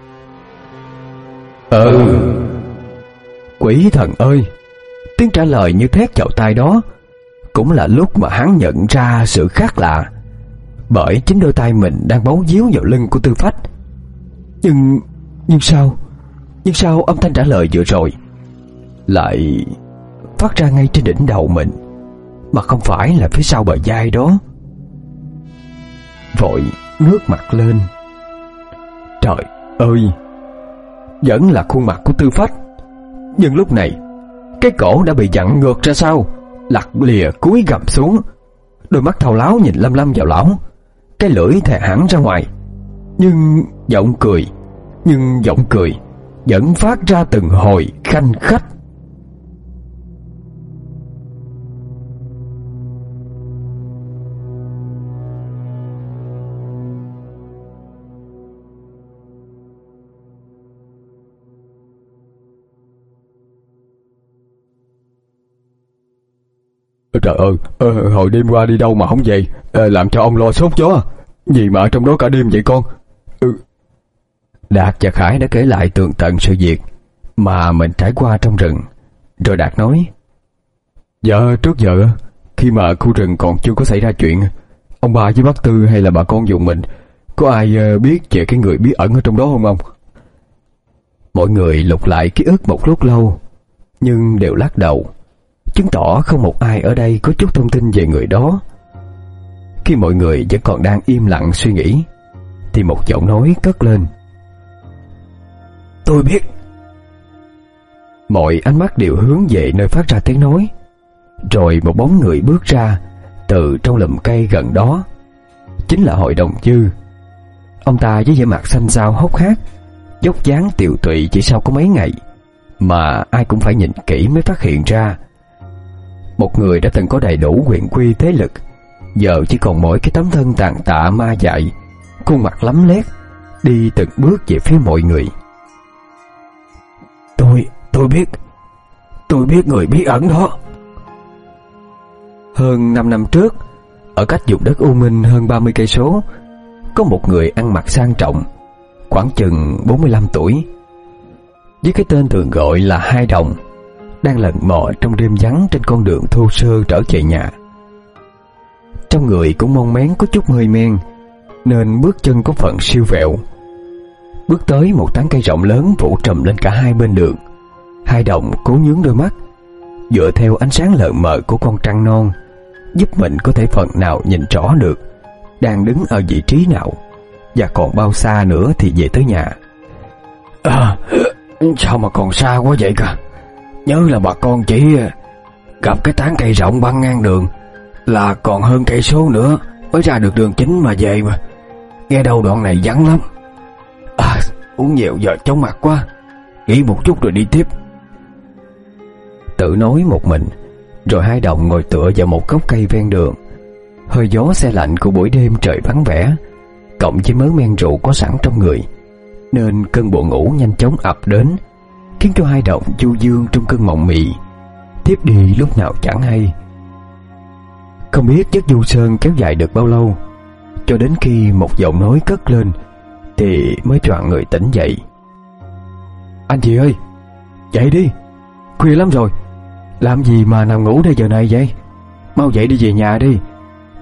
Ừ. Quỷ thần ơi, tiếng trả lời như thét vào tai đó cũng là lúc mà hắn nhận ra sự khác lạ, bởi chính đôi tay mình đang bấu víu vào lưng của Tư Phách. Nhưng Nhưng sao Nhưng sao âm thanh trả lời vừa rồi lại phát ra ngay trên đỉnh đầu mình, mà không phải là phía sau bờ vai đó? Vội ngước mặt lên. Trời ơi, vẫn là khuôn mặt của Tư Phách, nhưng lúc này cái cổ đã bị vặn ngược ra sau, lặt lìa cúi gằm xuống, đôi mắt thao láo nhìn lâm lâm vào lão, cái lưỡi thè hẳn ra ngoài, nhưng giọng cười nhưng giọng cười vẫn phát ra từng hồi khanh khách. Trời ơi, ờ, hồi đêm qua đi đâu mà không về, ờ, làm cho ông lo sốt chó. Gì mà ở trong đó cả đêm vậy con? Ừ. Đạt và Khải đã kể lại tường tận sự việc mà mình trải qua trong rừng. Rồi Đạt nói: Dạ, trước giờ khi mà khu rừng còn chưa có xảy ra chuyện, ông bà với bác Tư hay là bà con dùng mình có ai biết về cái người bí ẩn ở trong đó không ông? Mọi người lục lại ký ức một lúc lâu, nhưng đều lắc đầu, chứng tỏ không một ai ở đây có chút thông tin về người đó. Khi mọi người vẫn còn đang im lặng suy nghĩ, thì một giọng nói cất lên: Tôi biết. Mọi ánh mắt đều hướng về nơi phát ra tiếng nói. Rồi một bóng người bước ra từ trong lùm cây gần đó. Chính là Hội đồng Dư. Ông ta với vẻ mặt xanh xao hốc hác, dốc dáng tiều tụy chỉ sau có mấy ngày, mà ai cũng phải nhìn kỹ mới phát hiện ra. Một người đã từng có đầy đủ quyền quy thế lực, giờ chỉ còn mỗi cái tấm thân tàn tạ ma dại, khuôn mặt lấm lét, đi từng bước về phía mọi người. Tôi, tôi biết, tôi biết người bí ẩn đó. Hơn năm năm trước, ở cách vùng đất U Minh hơn ba mươi cây số, có một người ăn mặc sang trọng, khoảng chừng bốn mươi lăm tuổi, với cái tên thường gọi là Hai Đồng, đang lần mò trong đêm vắng trên con đường thô sơ trở về nhà. Trong người cũng mon mén có chút hơi men, nên bước chân có phần siêu vẹo. Bước tới một tán cây rộng lớn phủ trùm lên cả hai bên đường, Hai Đồng cố nhướng đôi mắt, dựa theo ánh sáng lờ mờ của con trăng non, giúp mình có thể phần nào nhìn rõ được đang đứng ở vị trí nào, và còn bao xa nữa thì về tới nhà. À, sao mà còn xa quá vậy cả? Nhớ là bà con chỉ gặp cái tán cây rộng băng ngang đường là còn hơn cây số nữa mới ra được đường chính mà về mà. Nghe đâu đoạn này vắng lắm. À, uống nhiều giờ chóng mặt quá, nghỉ một chút rồi đi tiếp. Tự nói một mình, rồi Hai Đồng ngồi tựa vào một gốc cây ven đường. Hơi gió se lạnh của buổi đêm trời vắng vẻ, cộng với mớ men rượu có sẵn trong người, nên cơn buồn ngủ nhanh chóng ập đến, khiến cho Hai Đồng du dương trong cơn mộng mị, thiếp đi lúc nào chẳng hay. Không biết giấc du sơn kéo dài được bao lâu, cho đến khi một giọng nói cất lên thì mới choàng người tỉnh dậy. Anh chị ơi, dậy đi, khuya lắm rồi, làm gì mà nằm ngủ đây giờ này vậy? Mau dậy đi về nhà đi,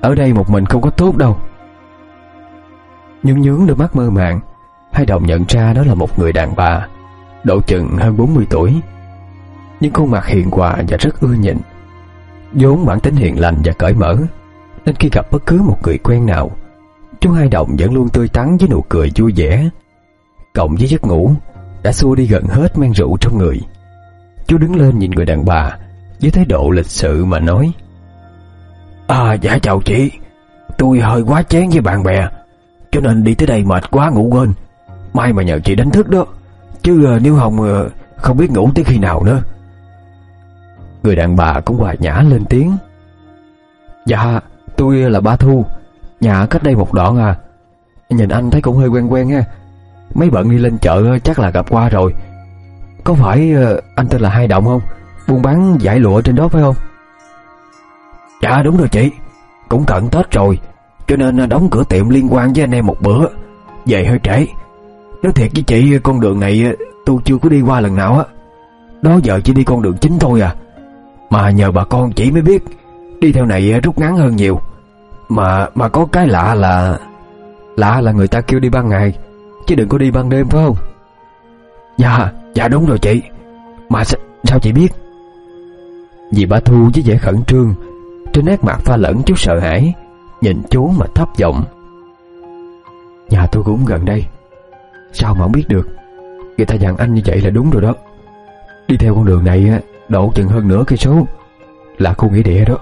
Ở đây một mình không có tốt đâu. Nhướng nhướng đôi mắt mơ màng, hai Đồng nhận ra đó là một người đàn bà, độ chừng hơn bốn mươi tuổi, nhưng khuôn mặt hiền hòa và rất ưa nhịn. Vốn bản tính hiền lành và cởi mở, nên khi gặp bất cứ một người quen nào, chú Hai Đồng vẫn luôn tươi tắn với nụ cười vui vẻ. Cộng với giấc ngủ đã xua đi gần hết men rượu trong người, chú đứng lên nhìn người đàn bà với thái độ lịch sự mà nói: À dạ chào chị, tôi hơi quá chén với bạn bè, cho nên đi tới đây mệt quá ngủ quên. May mà nhờ chị đánh thức đó, chứ nếu không không biết ngủ tới khi nào nữa. Người đàn bà cũng hòa nhã lên tiếng: Dạ tôi là Ba Thu, nhà cách đây một đoạn à. Nhìn anh thấy cũng hơi quen quen ha. Mấy bận đi lên chợ chắc là gặp qua rồi. Có phải anh tên là Hai Đồng không? Buôn bán vải lụa trên đó phải không? Dạ đúng rồi chị, cũng cận Tết rồi, cho nên đóng cửa tiệm liên quan với anh em một bữa, về hơi trễ. Nói thiệt với chị, con đường này tôi chưa có đi qua lần nào á. Đó giờ chỉ đi con đường chính thôi à. Mà nhờ bà con chỉ mới biết, đi theo này rút ngắn hơn nhiều. Mà mà có cái lạ là Lạ là người ta kêu đi ban ngày, chứ đừng có đi ban đêm phải không? Dạ, dạ đúng rồi chị. Mà sao, sao chị biết? Dì Ba Thu với vẻ khẩn trương, trên nét mặt pha lẫn chút sợ hãi, nhìn chú mà thấp giọng: Nhà tôi cũng gần đây, sao mà không biết được. Người ta dặn anh như vậy là đúng rồi đó. Đi theo con đường này độ chừng hơn nửa cây số là khu nghĩa địa đó.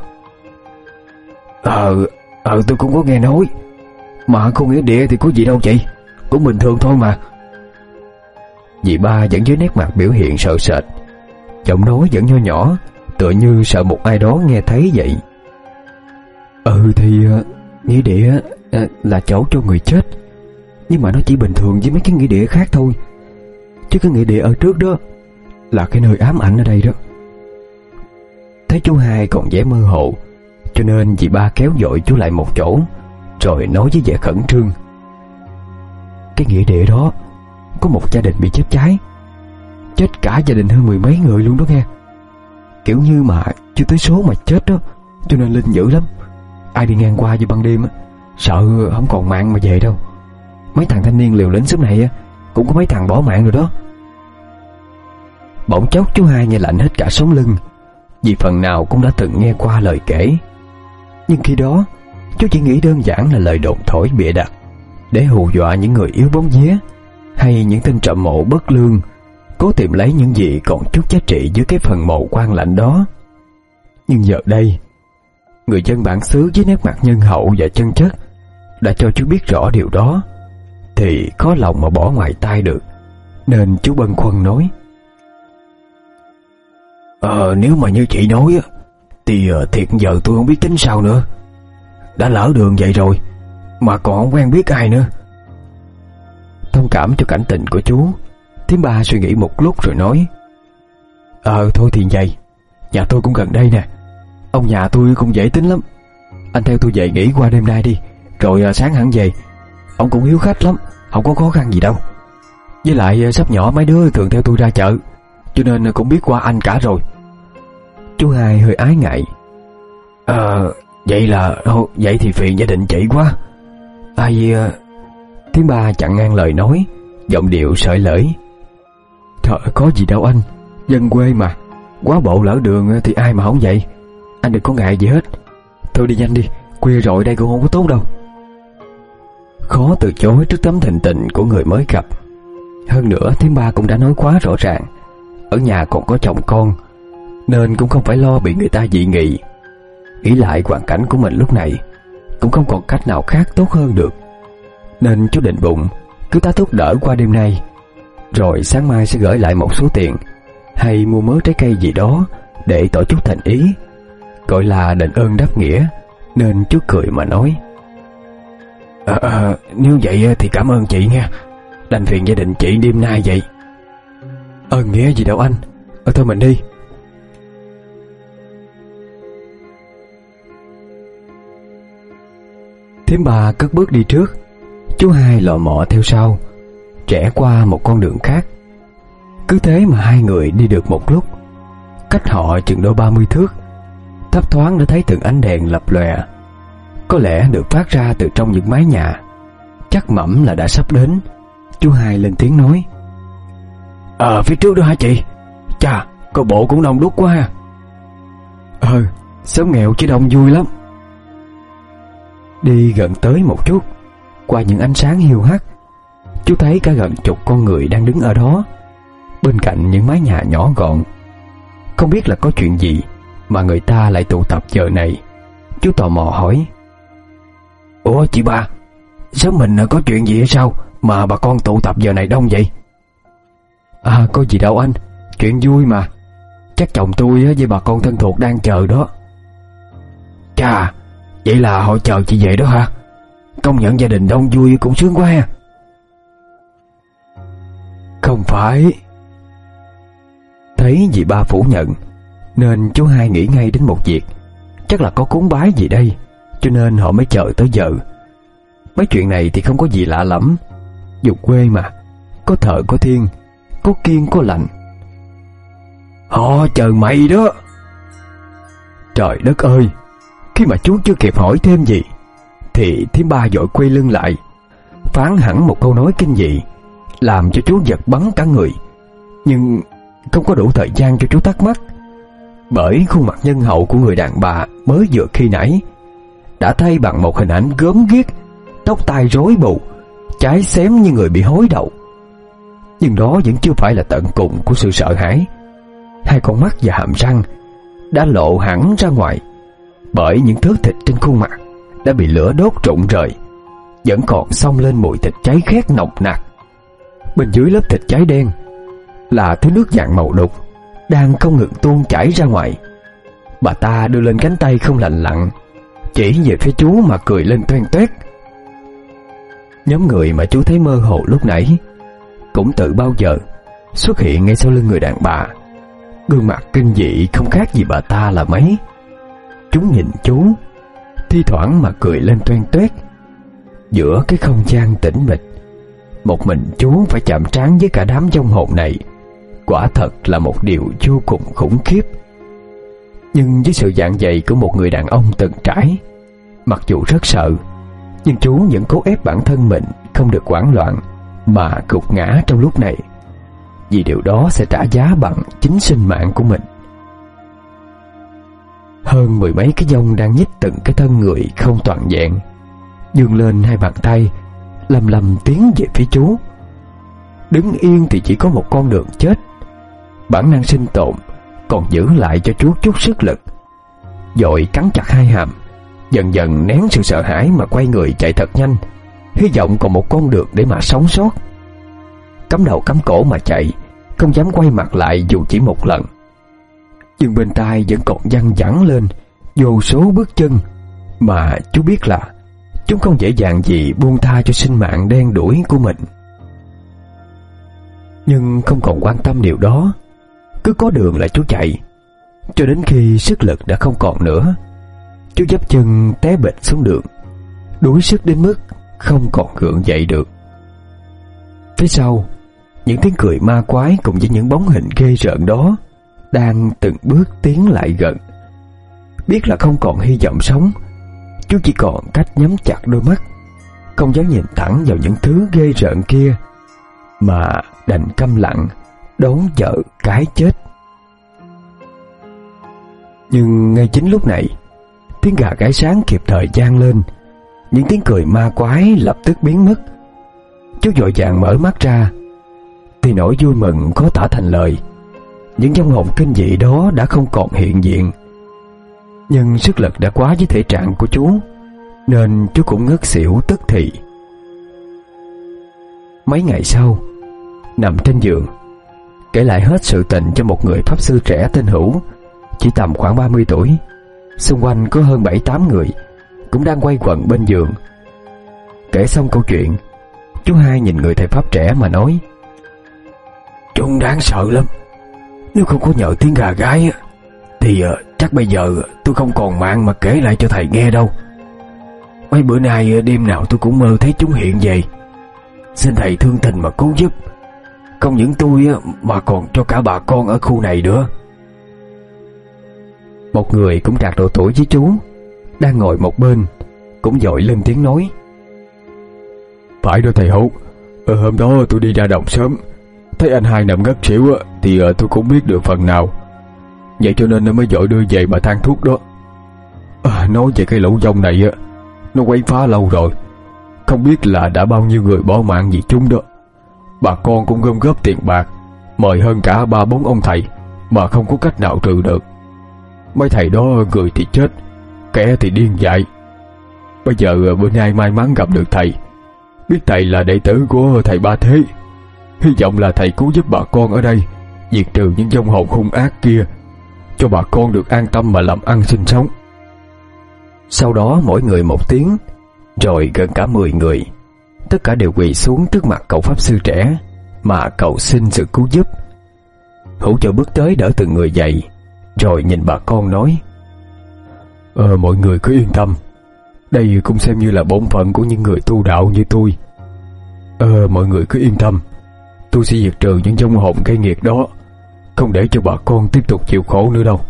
Ờ, ờ tôi cũng có nghe nói. Mà khu nghĩa địa thì có gì đâu chị, cũng bình thường thôi mà. Dì Ba vẫn với nét mặt biểu hiện sợ sệt, giọng nói vẫn nho nhỏ, tựa như sợ một ai đó nghe thấy vậy. Ừ thì uh, nghĩa địa uh, là chỗ cho người chết, nhưng mà nó chỉ bình thường với mấy cái nghĩa địa khác thôi. Chứ cái nghĩa địa ở trước đó là cái nơi ám ảnh ở đây đó. Thấy chú Hai còn vẻ mơ hồ, cho nên dì Ba kéo dội chú lại một chỗ, rồi nói với vẻ khẩn trương: Cái nghĩa địa đó có một gia đình bị chết cháy, chết cả gia đình hơn mười mấy người luôn đó nghe. Kiểu như mà chưa tới số mà chết đó, cho nên linh dữ lắm. Ai đi ngang qua vào ban đêm sợ không còn mạng mà về đâu. Mấy thằng thanh niên liều lĩnh xóm này cũng có mấy thằng bỏ mạng rồi đó. Bỗng chốc chú Hai nghe lạnh hết cả sống lưng, vì phần nào cũng đã từng nghe qua lời kể. Nhưng khi đó chú chỉ nghĩ đơn giản là lời đồn thổi bịa đặt để hù dọa những người yếu bóng vía, hay những tên trộm mộ bất lương cố tìm lấy những gì còn chút giá trị dưới cái phần mộ quan lạnh đó. Nhưng giờ đây, người dân bản xứ với nét mặt nhân hậu và chân chất đã cho chú biết rõ điều đó, thì khó lòng mà bỏ ngoài tai được, nên chú bâng khuâng nói: Ờ nếu mà như chị nói thì thiệt giờ tôi không biết tính sao nữa. Đã lỡ đường vậy rồi mà còn không quen biết ai nữa. Thông cảm cho cảnh tình của chú, thím Ba suy nghĩ một lúc rồi nói: Ờ thôi thì vậy, nhà tôi cũng gần đây nè. Ông nhà tôi cũng dễ tính lắm. Anh theo tôi về nghỉ qua đêm nay đi, rồi sáng hẳn về. Ông cũng hiếu khách lắm, không có khó khăn gì đâu. Với lại sắp nhỏ mấy đứa thường theo tôi ra chợ, cho nên cũng biết qua anh cả rồi. Chú Hai hơi ái ngại: Ờ vậy là vậy thì phiền gia đình chị quá. Ai Thím Ba chặn ngang lời nói, giọng điệu sợi lởi: Trời có gì đâu anh, dân quê mà, quá bộ lỡ đường thì ai mà không vậy. Anh đừng có ngại gì hết. Thôi đi nhanh đi, khuya rồi đây cũng không có tốt đâu. Khó từ chối trước tấm thình tình của người mới gặp. Hơn nữa thím Ba cũng đã nói quá rõ ràng, ở nhà còn có chồng con, nên cũng không phải lo bị người ta dị nghị. Nghĩ lại hoàn cảnh của mình lúc này, cũng không còn cách nào khác tốt hơn được, nên chú định bụng cứ tá thúc đỡ qua đêm nay, rồi sáng mai sẽ gửi lại một số tiền hay mua mớ trái cây gì đó để tỏ chút thành ý, gọi là đền ơn đáp nghĩa. Nên chú cười mà nói: à, à, Nếu vậy thì cảm ơn chị nha, đành phiền gia đình chị đêm nay vậy. Ơn nghĩa gì đâu anh. Ờ thôi mình đi. Thím Ba cất bước đi trước, chú Hai lọ mọ theo sau, rẽ qua một con đường khác. Cứ thế mà hai người đi được một lúc, cách họ chừng đôi ba mươi thước, thấp thoáng đã thấy từng ánh đèn lập lòe. có lẽ được phát ra từ trong những mái nhà. Chắc mẩm là đã sắp đến. Chú Hai lên tiếng nói: Ờ phía trước đó hả chị? Chà, coi bộ cũng đông đúc quá ha. Ờ, xóm nghèo chứ đông vui lắm. Đi gần tới một chút, qua những ánh sáng hiu hắt, chú thấy cả gần chục con người đang đứng ở đó, bên cạnh những mái nhà nhỏ gọn. Không biết là có chuyện gì mà người ta lại tụ tập giờ này. Chú tò mò hỏi: Ủa chị ba, xóm mình có chuyện gì hay sao mà bà con tụ tập giờ này đông vậy? À có gì đâu anh, chuyện vui mà. Chắc chồng tôi với bà con thân thuộc đang chờ đó. Chà, vậy là họ chờ chị về đó hả? Công nhận gia đình đông vui cũng sướng quá ha. Không phải. Thấy dì ba phủ nhận, nên chú Hai nghĩ ngay đến một việc. Chắc là có cúng bái gì đây, cho nên họ mới chờ tới giờ. Mấy chuyện này thì không có gì lạ lắm. Dục quê mà, có thợ có thiên, có kiêng có lành. Họ chờ mày đó. Trời đất ơi, khi mà chú chưa kịp hỏi thêm gì thì thím ba vội quay lưng lại, phán hẳn một câu nói kinh dị, làm cho chú giật bắn cả người. Nhưng không có đủ thời gian cho chú thắc mắc, bởi khuôn mặt nhân hậu của người đàn bà mới vừa khi nãy đã thay bằng một hình ảnh gớm ghiếc, tóc tai rối bù, trái xém như người bị hối đậu. Nhưng đó vẫn chưa phải là tận cùng của sự sợ hãi. Hai con mắt và hàm răng đã lộ hẳn ra ngoài, bởi những thớ thịt trên khuôn mặt đã bị lửa đốt rụng rời, vẫn còn xông lên mùi thịt cháy khét nồng nặc. Bên dưới lớp thịt cháy đen là thứ nước vàng màu đục đang không ngừng tuôn chảy ra ngoài. Bà ta đưa lên cánh tay không lành lặn, chỉ về phía chú mà cười lên toan toét. Nhóm người mà chú thấy mơ hồ lúc nãy cũng tự bao giờ xuất hiện ngay sau lưng người đàn bà. Gương mặt kinh dị không khác gì bà ta là mấy. Chúng nhìn chú, thi thoảng mà cười lên toan toét. Giữa cái không gian tĩnh mịch, một mình chú phải chạm trán với cả đám vong hồn này, quả thật là một điều vô cùng khủng khiếp. Nhưng với sự dạng dày của một người đàn ông từng trải, mặc dù rất sợ, nhưng chú vẫn cố ép bản thân mình không được hoảng loạn mà gục ngã trong lúc này, vì điều đó sẽ trả giá bằng chính sinh mạng của mình. Hơn mười mấy cái vong đang nhích từng cái thân người không toàn vẹn, dương lên hai bàn tay, lầm lầm tiến về phía chú. Đứng yên thì chỉ có một con đường chết. Bản năng sinh tồn còn giữ lại cho chú chút sức lực. Vội cắn chặt hai hàm, dần dần nén sự sợ hãi mà quay người chạy thật nhanh, hy vọng còn một con đường để mà sống sót. Cắm đầu cắm cổ mà chạy, không dám quay mặt lại dù chỉ một lần. Nhưng bên tai vẫn còn văng vẳng lên vô số bước chân, mà chú biết là chúng không dễ dàng gì buông tha cho sinh mạng đen đủi của mình. Nhưng không còn quan tâm điều đó, cứ có đường là chú chạy, cho đến khi sức lực đã không còn nữa, chú dấp chân té bịch xuống đường, đuối sức đến mức không còn gượng dậy được. Phía sau, những tiếng cười ma quái cùng với những bóng hình ghê rợn đó đang từng bước tiến lại gần. Biết là không còn hy vọng sống, chú chỉ còn cách nhắm chặt đôi mắt, không dám nhìn thẳng vào những thứ ghê rợn kia, mà đành câm lặng đón chờ cái chết. Nhưng ngay chính lúc này, tiếng gà gáy sáng kịp thời vang lên, những tiếng cười ma quái lập tức biến mất. Chú vội vàng mở mắt ra, thì nỗi vui mừng khó tả thành lời. Những vong hồn kinh dị đó đã không còn hiện diện. Nhưng sức lực đã quá với thể trạng của chú, nên chú cũng ngất xỉu tức thì. Mấy ngày sau, nằm trên giường, kể lại hết sự tình cho một người pháp sư trẻ tên Hữu, chỉ tầm khoảng ba mươi tuổi. Xung quanh có hơn bảy tám người cũng đang quay quần bên giường. Kể xong câu chuyện, chú Hai nhìn người thầy pháp trẻ mà nói: "Chúng đáng sợ lắm. Nếu không có nhờ tiếng gà gáy thì uh, chắc bây giờ tôi không còn mạng mà kể lại cho thầy nghe đâu. Mấy bữa nay đêm nào tôi cũng mơ thấy chúng hiện về. Xin thầy thương tình mà cứu giúp, không những tôi mà còn cho cả bà con ở khu này nữa." Một người cũng trạc độ tuổi với chú đang ngồi một bên, cũng vội lên tiếng nói: Phải đó thầy Hữu, ờ, hôm đó tôi đi ra đồng sớm, thấy anh hai nằm ngất xỉu thì tôi cũng biết được phần nào, vậy cho nên mới vội đưa về mà than thuốc đó. À, nói về cái lũ dông này nó quấy phá lâu rồi, không biết là đã bao nhiêu người bỏ mạng vì chúng đó. Bà con cũng gom góp tiền bạc mời hơn cả ba bốn ông thầy mà không có cách nào trừ được. Mấy thầy đó người thì chết, kẻ thì điên dại. Bây giờ bữa nay may mắn gặp được thầy, biết thầy là đệ tử của thầy Ba Thế, hy vọng là thầy cứu giúp bà con ở đây diệt trừ những vong hồn hung ác kia, cho bà con được an tâm mà làm ăn sinh sống. Sau đó mỗi người một tiếng, rồi gần cả mười người, tất cả đều quỳ xuống trước mặt cậu pháp sư trẻ mà cầu xin sự cứu giúp. Hữu Trợ bước tới đỡ từng người dậy, rồi nhìn bà con nói: Ờ, mọi người cứ yên tâm, đây cũng xem như là bổn phận của những người tu đạo như tôi. Ờ, mọi người cứ yên tâm, tôi sẽ diệt trừ những vong hồn gây nghiệt đó, không để cho bà con tiếp tục chịu khổ nữa đâu.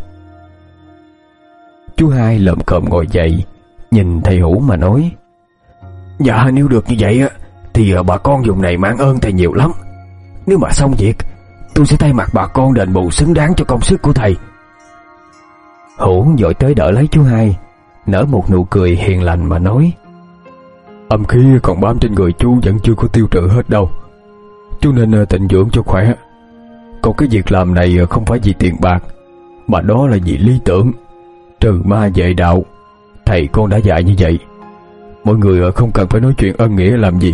Chú Hai lồm cồm ngồi dậy, nhìn thầy Hữu mà nói: Dạ, nếu được như vậy thì bà con vùng này mang ơn thầy nhiều lắm. Nếu mà xong việc, tôi sẽ thay mặt bà con đền bù xứng đáng cho công sức của thầy. Hữu vội tới đỡ lấy chú Hai, nở một nụ cười hiền lành mà nói: Âm khí còn bám trên người chú vẫn chưa có tiêu trừ hết đâu, chú nên tịnh dưỡng cho khỏe. Còn cái việc làm này không phải vì tiền bạc, mà đó là vì lý tưởng, trừ ma vệ đạo. Thầy con đã dạy như vậy, mọi người không cần phải nói chuyện ân nghĩa làm gì.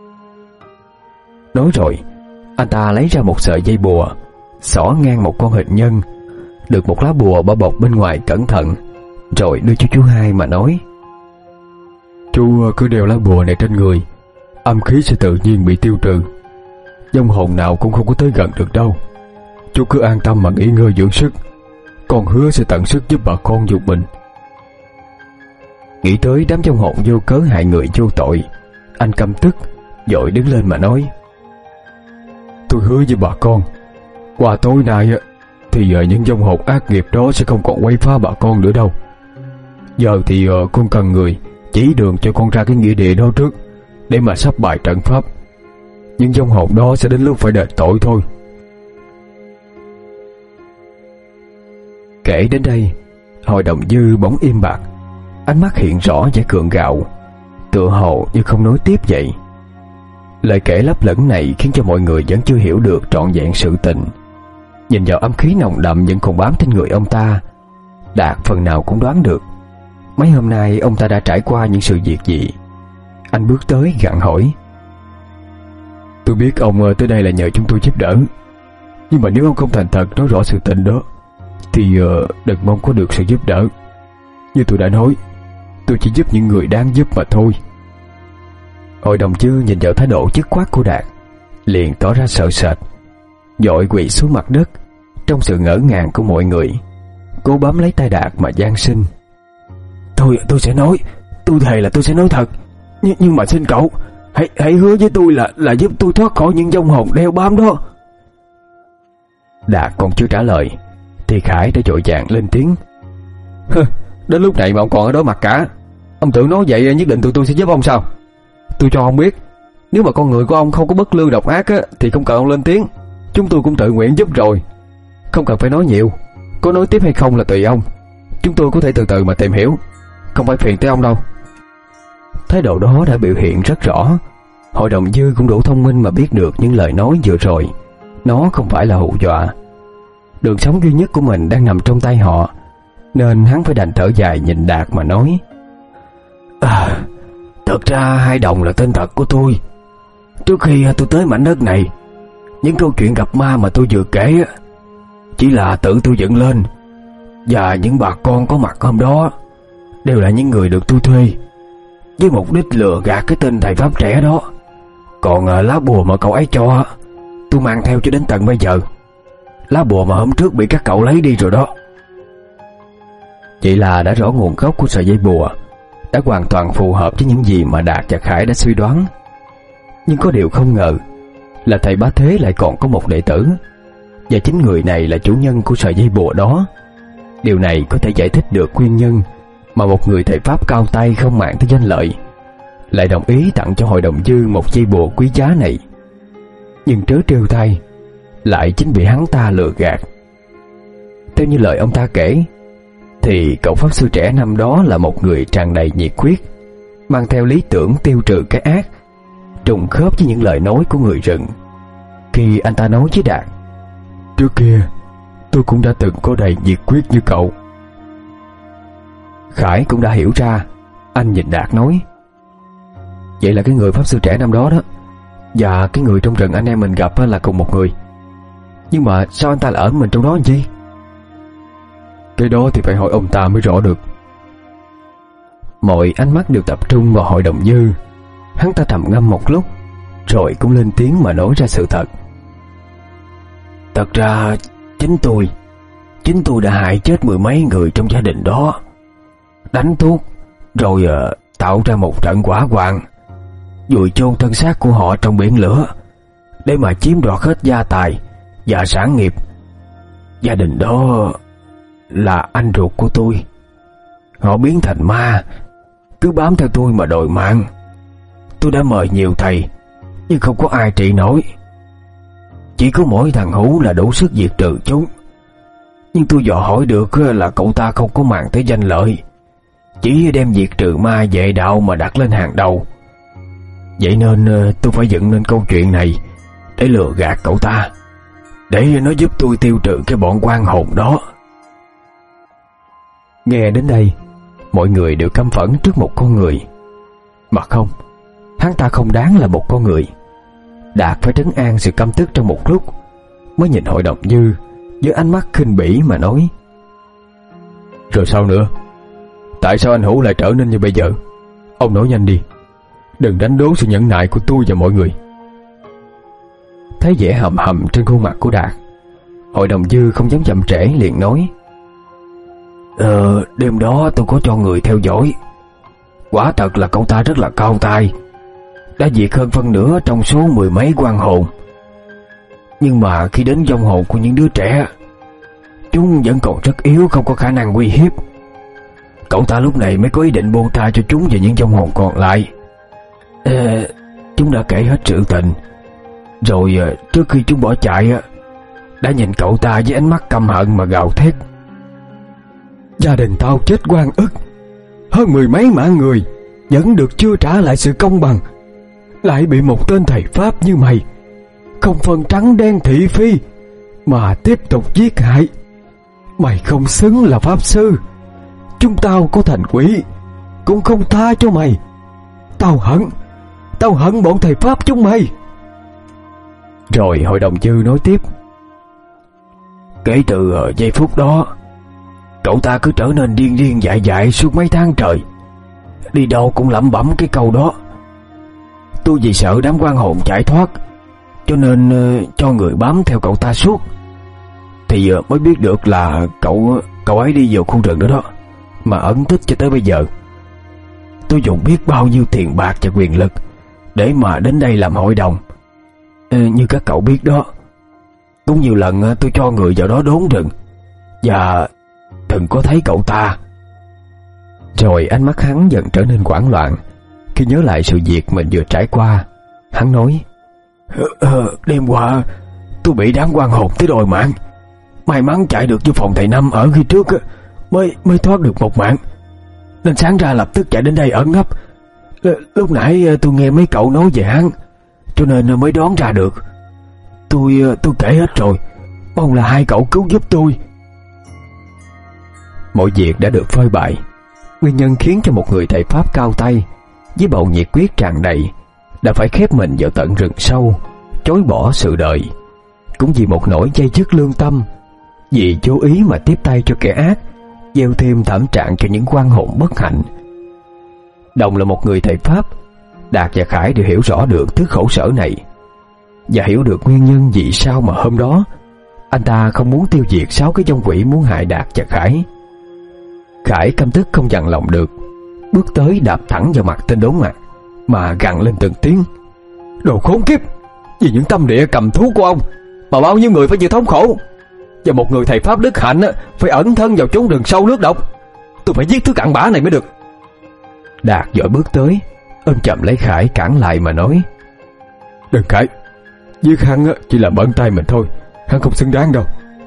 Nói rồi, anh ta lấy ra một sợi dây bùa, xỏ ngang một con hình nhân, được một lá bùa bao bọc bên ngoài cẩn thận, rồi đưa cho chú Hai mà nói: Chú cứ đeo lá bùa này trên người, âm khí sẽ tự nhiên bị tiêu trừ, vong hồn nào cũng không có tới gần được đâu. Chú cứ an tâm mà nghỉ ngơi dưỡng sức, con hứa sẽ tận sức giúp bà con dùng mình. Nghĩ tới đám vong hồn vô cớ hại người vô tội, anh căm tức, vội đứng lên mà nói: Tôi hứa với bà con, qua tối nay thì những vong hồn ác nghiệp đó sẽ không còn quấy phá bà con nữa đâu. Giờ thì con cần người chỉ đường cho con ra cái nghĩa địa đó trước, để mà sắp bài trận pháp. Những vong hồn đó sẽ đến lúc phải đền tội thôi. Kể đến đây, Hội đồng Dư bỗng im bặt, ánh mắt hiện rõ vẻ gượng gạo, tựa hồ như không nói tiếp vậy. Lời kể lấp lửng này khiến cho mọi người vẫn chưa hiểu được trọn vẹn sự tình. Nhìn vào âm khí nồng đậm vẫn còn bám trên người ông ta, Đạt phần nào cũng đoán được mấy hôm nay ông ta đã trải qua những sự việc gì. Anh bước tới gặng hỏi: Tôi biết ông tới đây là nhờ chúng tôi giúp đỡ, nhưng mà nếu ông không thành thật nói rõ sự tình đó thì uh, đừng mong có được sự giúp đỡ. Như tôi đã nói, tôi chỉ giúp những người đáng giúp mà thôi. Hội đồng Dư nhìn vào thái độ dứt khoát của Đạt, liền tỏ ra sợ sệt, vội quỳ xuống mặt đất. Trong sự ngỡ ngàng của mọi người, cố bám lấy tay Đạt mà van xin: Tôi tôi sẽ nói, tôi thề là tôi sẽ nói thật, nhưng, nhưng mà xin cậu hãy hãy hứa với tôi là là giúp tôi thoát khỏi những vong hồn đeo bám đó. Đạt còn chưa trả lời thì Khải đã vội vàng lên tiếng: Đến lúc này mà ông còn ở đó mặt cả, ông tưởng nói vậy nhất định tụi tôi sẽ giúp ông sao? Tôi cho ông biết, nếu mà con người của ông không có bất lương độc ác á, thì không cần ông lên tiếng, chúng tôi cũng tự nguyện giúp rồi. Không cần phải nói nhiều, có nói tiếp hay không là tùy ông, chúng tôi có thể từ từ mà tìm hiểu, không phải phiền tới ông đâu. Thái độ đó đã biểu hiện rất rõ. Hội đồng Dư cũng đủ thông minh mà biết được những lời nói vừa rồi nó không phải là hù dọa. Đường sống duy nhất của mình đang nằm trong tay họ, nên hắn phải đành thở dài nhìn Đạt mà nói: à, Thật ra Hai Đồng là tên thật của tôi. Trước khi tôi tới mảnh đất này, những câu chuyện gặp ma mà tôi vừa kể chỉ là tự tôi dựng lên, và những bà con có mặt hôm đó đều là những người được tôi thuê với mục đích lừa gạt cái tên thầy pháp trẻ đó. Còn lá bùa mà cậu ấy cho tôi mang theo cho đến tận bây giờ, lá bùa mà hôm trước bị các cậu lấy đi rồi đó. Vậy là đã rõ nguồn gốc của sợi dây bùa, đã hoàn toàn phù hợp với những gì mà Đạt và Khải đã suy đoán. Nhưng có điều không ngờ là thầy Bá Thế lại còn có một đệ tử, và chính người này là chủ nhân của sợi dây bùa đó. Điều này có thể giải thích được nguyên nhân mà một người thầy pháp cao tay không màng tới danh lợi lại đồng ý tặng cho Hội đồng Dư một dây bùa quý giá này. Nhưng trớ trêu thay, lại chính bị hắn ta lừa gạt. Theo như lời ông ta kể, thì cậu pháp sư trẻ năm đó là một người tràn đầy nhiệt huyết, mang theo lý tưởng tiêu trừ cái ác, trùng khớp với những lời nói của người rừng. Khi anh ta nói với Đạt: trước kia tôi cũng đã từng có đầy nhiệt huyết như cậu. Khải cũng đã hiểu ra. Anh nhìn Đạt nói: vậy là cái người pháp sư trẻ năm đó đó và cái người trong rừng anh em mình gặp là cùng một người. Nhưng mà sao anh ta lại ở mình trong đó làm chi? Cái đó thì phải hỏi ông ta mới rõ được. Mọi ánh mắt đều tập trung vào Hội đồng Dư. Hắn ta trầm ngâm một lúc, rồi cũng lên tiếng mà nói ra sự thật. Thật ra chính tôi Chính tôi đã hại chết mười mấy người trong gia đình đó, đánh thuốc rồi uh, tạo ra một trận hỏa hoạn, vùi chôn thân xác của họ trong biển lửa để mà chiếm đoạt hết gia tài và sản nghiệp. Gia đình đó là anh ruột của tôi. Họ biến thành ma, cứ bám theo tôi mà đòi mạng. Tôi đã mời nhiều thầy nhưng không có ai trị nổi. Chỉ có mỗi thằng Hữu là đủ sức diệt trừ chúng. Nhưng tôi dò hỏi được là cậu ta không có màng tới danh lợi, chỉ đem diệt trừ ma vệ đạo mà đặt lên hàng đầu. Vậy nên tôi phải dựng nên câu chuyện này để lừa gạt cậu ta, để nó giúp tôi tiêu trừ cái bọn oan hồn đó. Nghe đến đây, mọi người đều căm phẫn trước một con người. Mà không, hắn ta không đáng là một con người. Đạt phải trấn an sự căm tức trong một lúc, mới nhìn Hội đồng Dư với ánh mắt khinh bỉ mà nói: rồi sao nữa? Tại sao anh Hữu lại trở nên như bây giờ? Ông nói nhanh đi, đừng đánh đố sự nhẫn nại của tôi và mọi người. Thấy vẻ hầm hầm trên khuôn mặt của Đạt, Hội đồng Dư không dám chậm trễ, liền nói: Ờ, đêm đó tôi có cho người theo dõi. Quả thật là cậu ta rất là cao tay, đã diệt hơn phân nửa trong số mười mấy oan hồn. Nhưng mà khi đến vong hồn của những đứa trẻ, chúng vẫn còn rất yếu, không có khả năng uy hiếp. Cậu ta lúc này mới có ý định buông tha cho chúng và những vong hồn còn lại. Ờ, chúng đã kể hết sự tình. Rồi trước khi chúng bỏ chạy, đã nhìn cậu ta với ánh mắt căm hận mà gào thét: gia đình tao chết oan ức, hơn mười mấy mạng người vẫn được chưa trả lại sự công bằng, lại bị một tên thầy pháp như mày không phân trắng đen thị phi mà tiếp tục giết hại. Mày không xứng là pháp sư. Chúng tao có thành quỷ cũng không tha cho mày. Tao hận Tao hận bọn thầy pháp chúng mày. Rồi Hội đồng Dư nói tiếp: kể từ giây phút đó, cậu ta cứ trở nên điên điên dại dại suốt mấy tháng trời, đi đâu cũng lẩm bẩm cái câu đó. Tôi vì sợ đám oan hồn chạy thoát, cho nên uh, cho người bám theo cậu ta suốt. Thì uh, mới biết được là cậu cậu ấy đi vào khu rừng đó đó mà ẩn tích cho tới bây giờ. Tôi dùng biết bao nhiêu tiền bạc và quyền lực để mà đến đây làm hội đồng. uh, Như các cậu biết đó, cũng nhiều lần uh, tôi cho người vào đó đốn rừng và từng có thấy cậu ta. Rồi ánh mắt hắn dần trở nên hoảng loạn khi nhớ lại sự việc mình vừa trải qua. Hắn nói: ờ, ờ, đêm qua tôi bị đám oan hồn tới đòi mạng. May mắn chạy được vô phòng thầy Năm ở khi trước mới mới thoát được một mạng, nên sáng ra lập tức chạy đến đây ẩn nấp. Lúc nãy tôi nghe mấy cậu nói về hắn, cho nên mới đoán ra được. Tôi tôi kể hết rồi, mong là hai cậu cứu giúp tôi. Mọi việc đã được phơi bày. Nguyên nhân khiến cho một người thầy pháp cao tay với bầu nhiệt huyết tràn đầy đã phải khép mình vào tận rừng sâu, chối bỏ sự đời, cũng vì một nỗi dây dứt lương tâm, vì vô ý mà tiếp tay cho kẻ ác, gieo thêm thảm trạng cho những oan hồn bất hạnh. Đồng là một người thầy pháp, Đạt và Khải đều hiểu rõ được thứ khổ sở này, và hiểu được nguyên nhân vì sao mà hôm đó anh ta không muốn tiêu diệt sáu cái vong quỷ muốn hại Đạt và Khải. Khải căm tức không dằn lòng được, bước tới đạp thẳng vào mặt tên đốn mặt mà gằn lên từng tiếng: đồ khốn kiếp! Vì những tâm địa cầm thú của ông mà bao nhiêu người phải chịu thống khổ, và một người thầy pháp đức hạnh phải ẩn thân vào chốn rừng sâu nước độc. Tôi phải giết thứ cặn bã này mới được. Đạt vội bước tới, ôm chậm lấy Khải cản lại mà nói: Đừng Khải, giết hắn chỉ là bận tay mình thôi, hắn không xứng đáng đâu.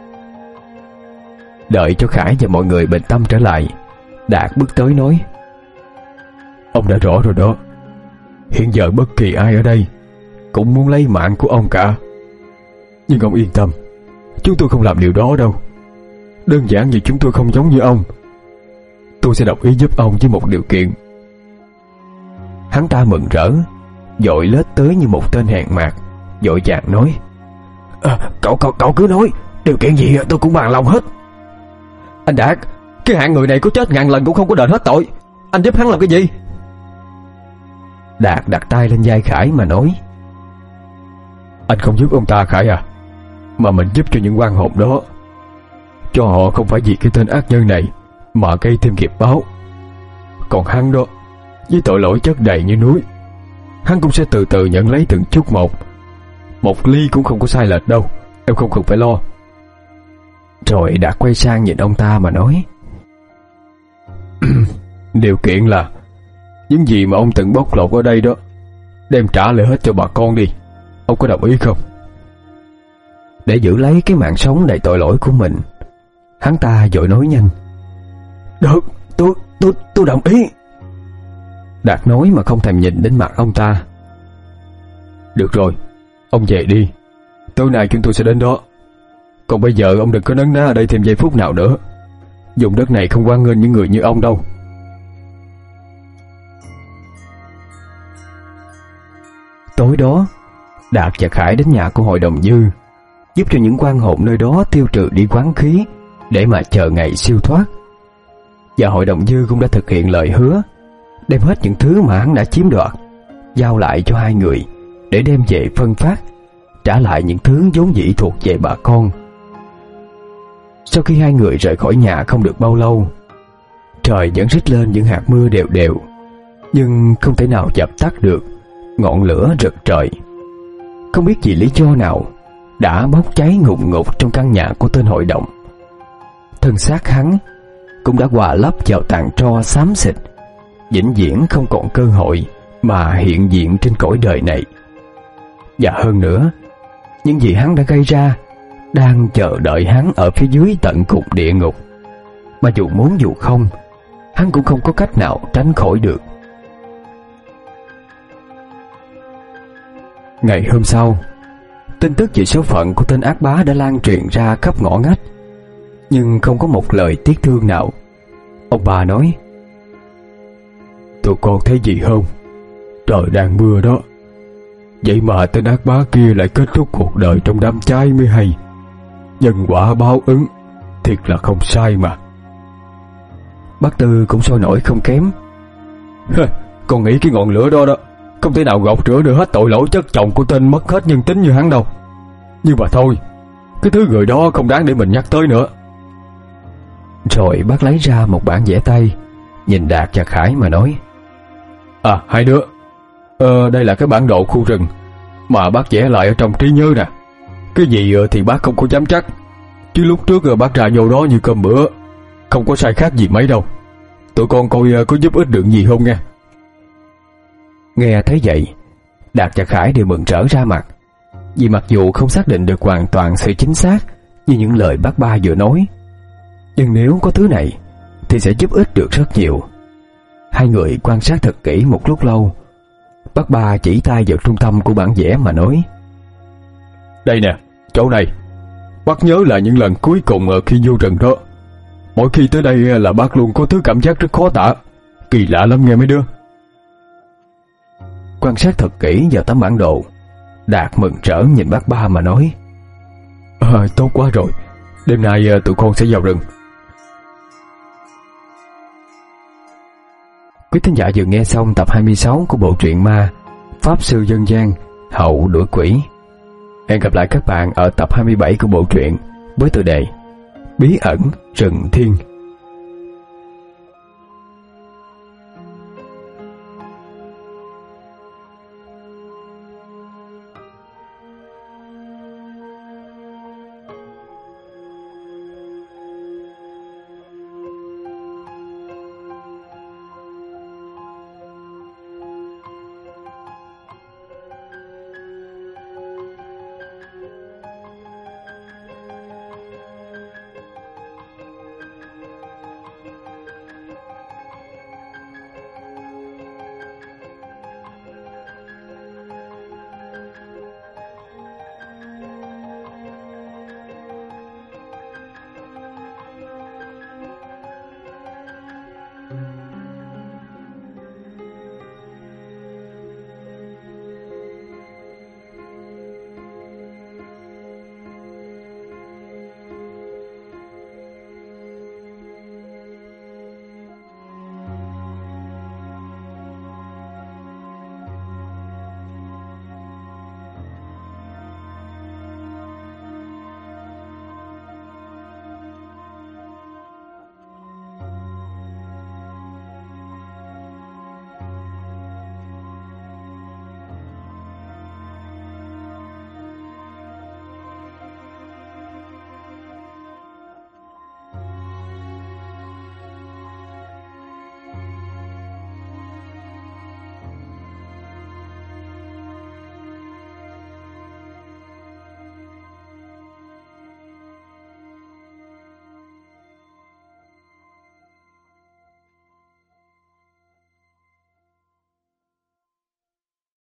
Đợi cho Khải và mọi người bình tâm trở lại, Đạt bước tới nói: Ông đã rõ rồi đó. Hiện giờ bất kỳ ai ở đây cũng muốn lấy mạng của ông cả. Nhưng ông yên tâm, chúng tôi không làm điều đó đâu. Đơn giản vì chúng tôi không giống như ông. Tôi sẽ đồng ý giúp ông với một điều kiện. Hắn ta mừng rỡ, vội lết tới như một tên hèn mạt, vội vàng nói: à, cậu, cậu, cậu cứ nói, điều kiện gì tôi cũng bằng lòng hết. Anh Đạt, cái hạng người này có chết ngàn lần cũng không có đền hết tội. Anh giúp hắn làm cái gì? Đạt đặt tay lên vai Khải mà nói: Anh không giúp ông ta Khải à, mà mình giúp cho những oan hồn đó, cho họ không phải vì cái tên ác nhân này mà gây thêm nghiệp báo. Còn hắn đó, với tội lỗi chất đầy như núi, hắn cũng sẽ từ từ nhận lấy từng chút một. Một ly cũng không có sai lệch đâu, em không cần phải lo. Rồi Đạt quay sang nhìn ông ta mà nói: Điều kiện là những gì mà ông từng bóc lột ở đây đó, đem trả lại hết cho bà con đi. Ông có đồng ý không? Để giữ lấy cái mạng sống đầy tội lỗi của mình, hắn ta vội nói nhanh: Được, tôi, tôi, tôi đồng ý. Đạt nói mà không thèm nhìn đến mặt ông ta. Được rồi, ông về đi. Tối nay chúng tôi sẽ đến đó. Còn bây giờ ông đừng có nấn ná ở đây thêm giây phút nào nữa. Vùng đất này không hoan nghênh những người như ông đâu. Tối đó, Đạt và Khải đến nhà của hội đồng Dư, giúp cho những quan hồn nơi đó tiêu trừ đi quán khí để mà chờ ngày siêu thoát. Và hội đồng Dư cũng đã thực hiện lời hứa, đem hết những thứ mà hắn đã chiếm đoạt giao lại cho hai người để đem về phân phát, trả lại những thứ vốn dĩ thuộc về bà con. Sau khi hai người rời khỏi nhà không được bao lâu, trời vẫn rít lên những hạt mưa đều đều, nhưng không thể nào dập tắt được ngọn lửa rực trời. Không biết vì lý do nào đã bốc cháy ngùn ngụt trong căn nhà của tên hội đồng. Thân xác hắn cũng đã hòa lấp vào tàn tro xám xịt, vĩnh viễn không còn cơ hội mà hiện diện trên cõi đời này. Và hơn nữa, những gì hắn đã gây ra đang chờ đợi hắn ở phía dưới tận cùng địa ngục, mà dù muốn dù không, hắn cũng không có cách nào tránh khỏi được. Ngày hôm sau, tin tức về số phận của tên ác bá đã lan truyền ra khắp ngõ ngách, nhưng không có một lời tiếc thương nào. Ông bà nói: Tụi con thấy gì không? Trời đang mưa đó, vậy mà tên ác bá kia lại kết thúc cuộc đời trong đám cháy mới hay. Nhân quả báo ứng, thiệt là không sai mà. Bác Tư cũng sôi nổi không kém: Con nghĩ cái ngọn lửa đó đó không thể nào gột rửa được hết tội lỗi chất chồng của tên mất hết nhân tính như hắn đâu. Nhưng mà thôi, cái thứ người đó không đáng để mình nhắc tới nữa. Rồi bác lấy ra một bản vẽ tay, nhìn Đạt và Khải mà nói: À hai đứa, ờ, đây là cái bản đồ khu rừng mà bác vẽ lại ở trong trí nhớ nè. Cái gì thì bác không có dám chắc, chứ lúc trước bác ra vô đó như cơm bữa, không có sai khác gì mấy đâu. Tụi con coi có giúp ích được gì không nghe. Nghe thấy vậy, Đạt và Khải đều mừng rỡ ra mặt, vì mặc dù không xác định được hoàn toàn sự chính xác như những lời bác ba vừa nói, nhưng nếu có thứ này thì sẽ giúp ích được rất nhiều. Hai người quan sát thật kỹ một lúc lâu, bác ba chỉ tay vào trung tâm của bản vẽ mà nói: Đây nè, chỗ này. Bác nhớ là những lần cuối cùng khi vô rừng đó, mỗi khi tới đây là bác luôn có thứ cảm giác rất khó tả, kỳ lạ lắm nghe mấy đứa. Quan sát thật kỹ vào tấm bản đồ, Đạt mừng rỡ nhìn bác ba mà nói: À, tốt quá rồi, đêm nay tụi con sẽ vào rừng. Quý thính giả vừa nghe xong tập hai mươi sáu của bộ truyện ma Pháp Sư Dân Gian Hậu Đuổi Quỷ. Hẹn gặp lại các bạn ở tập hai mươi bảy của bộ truyện với tựa đề Bí ẩn Rừng Thiên.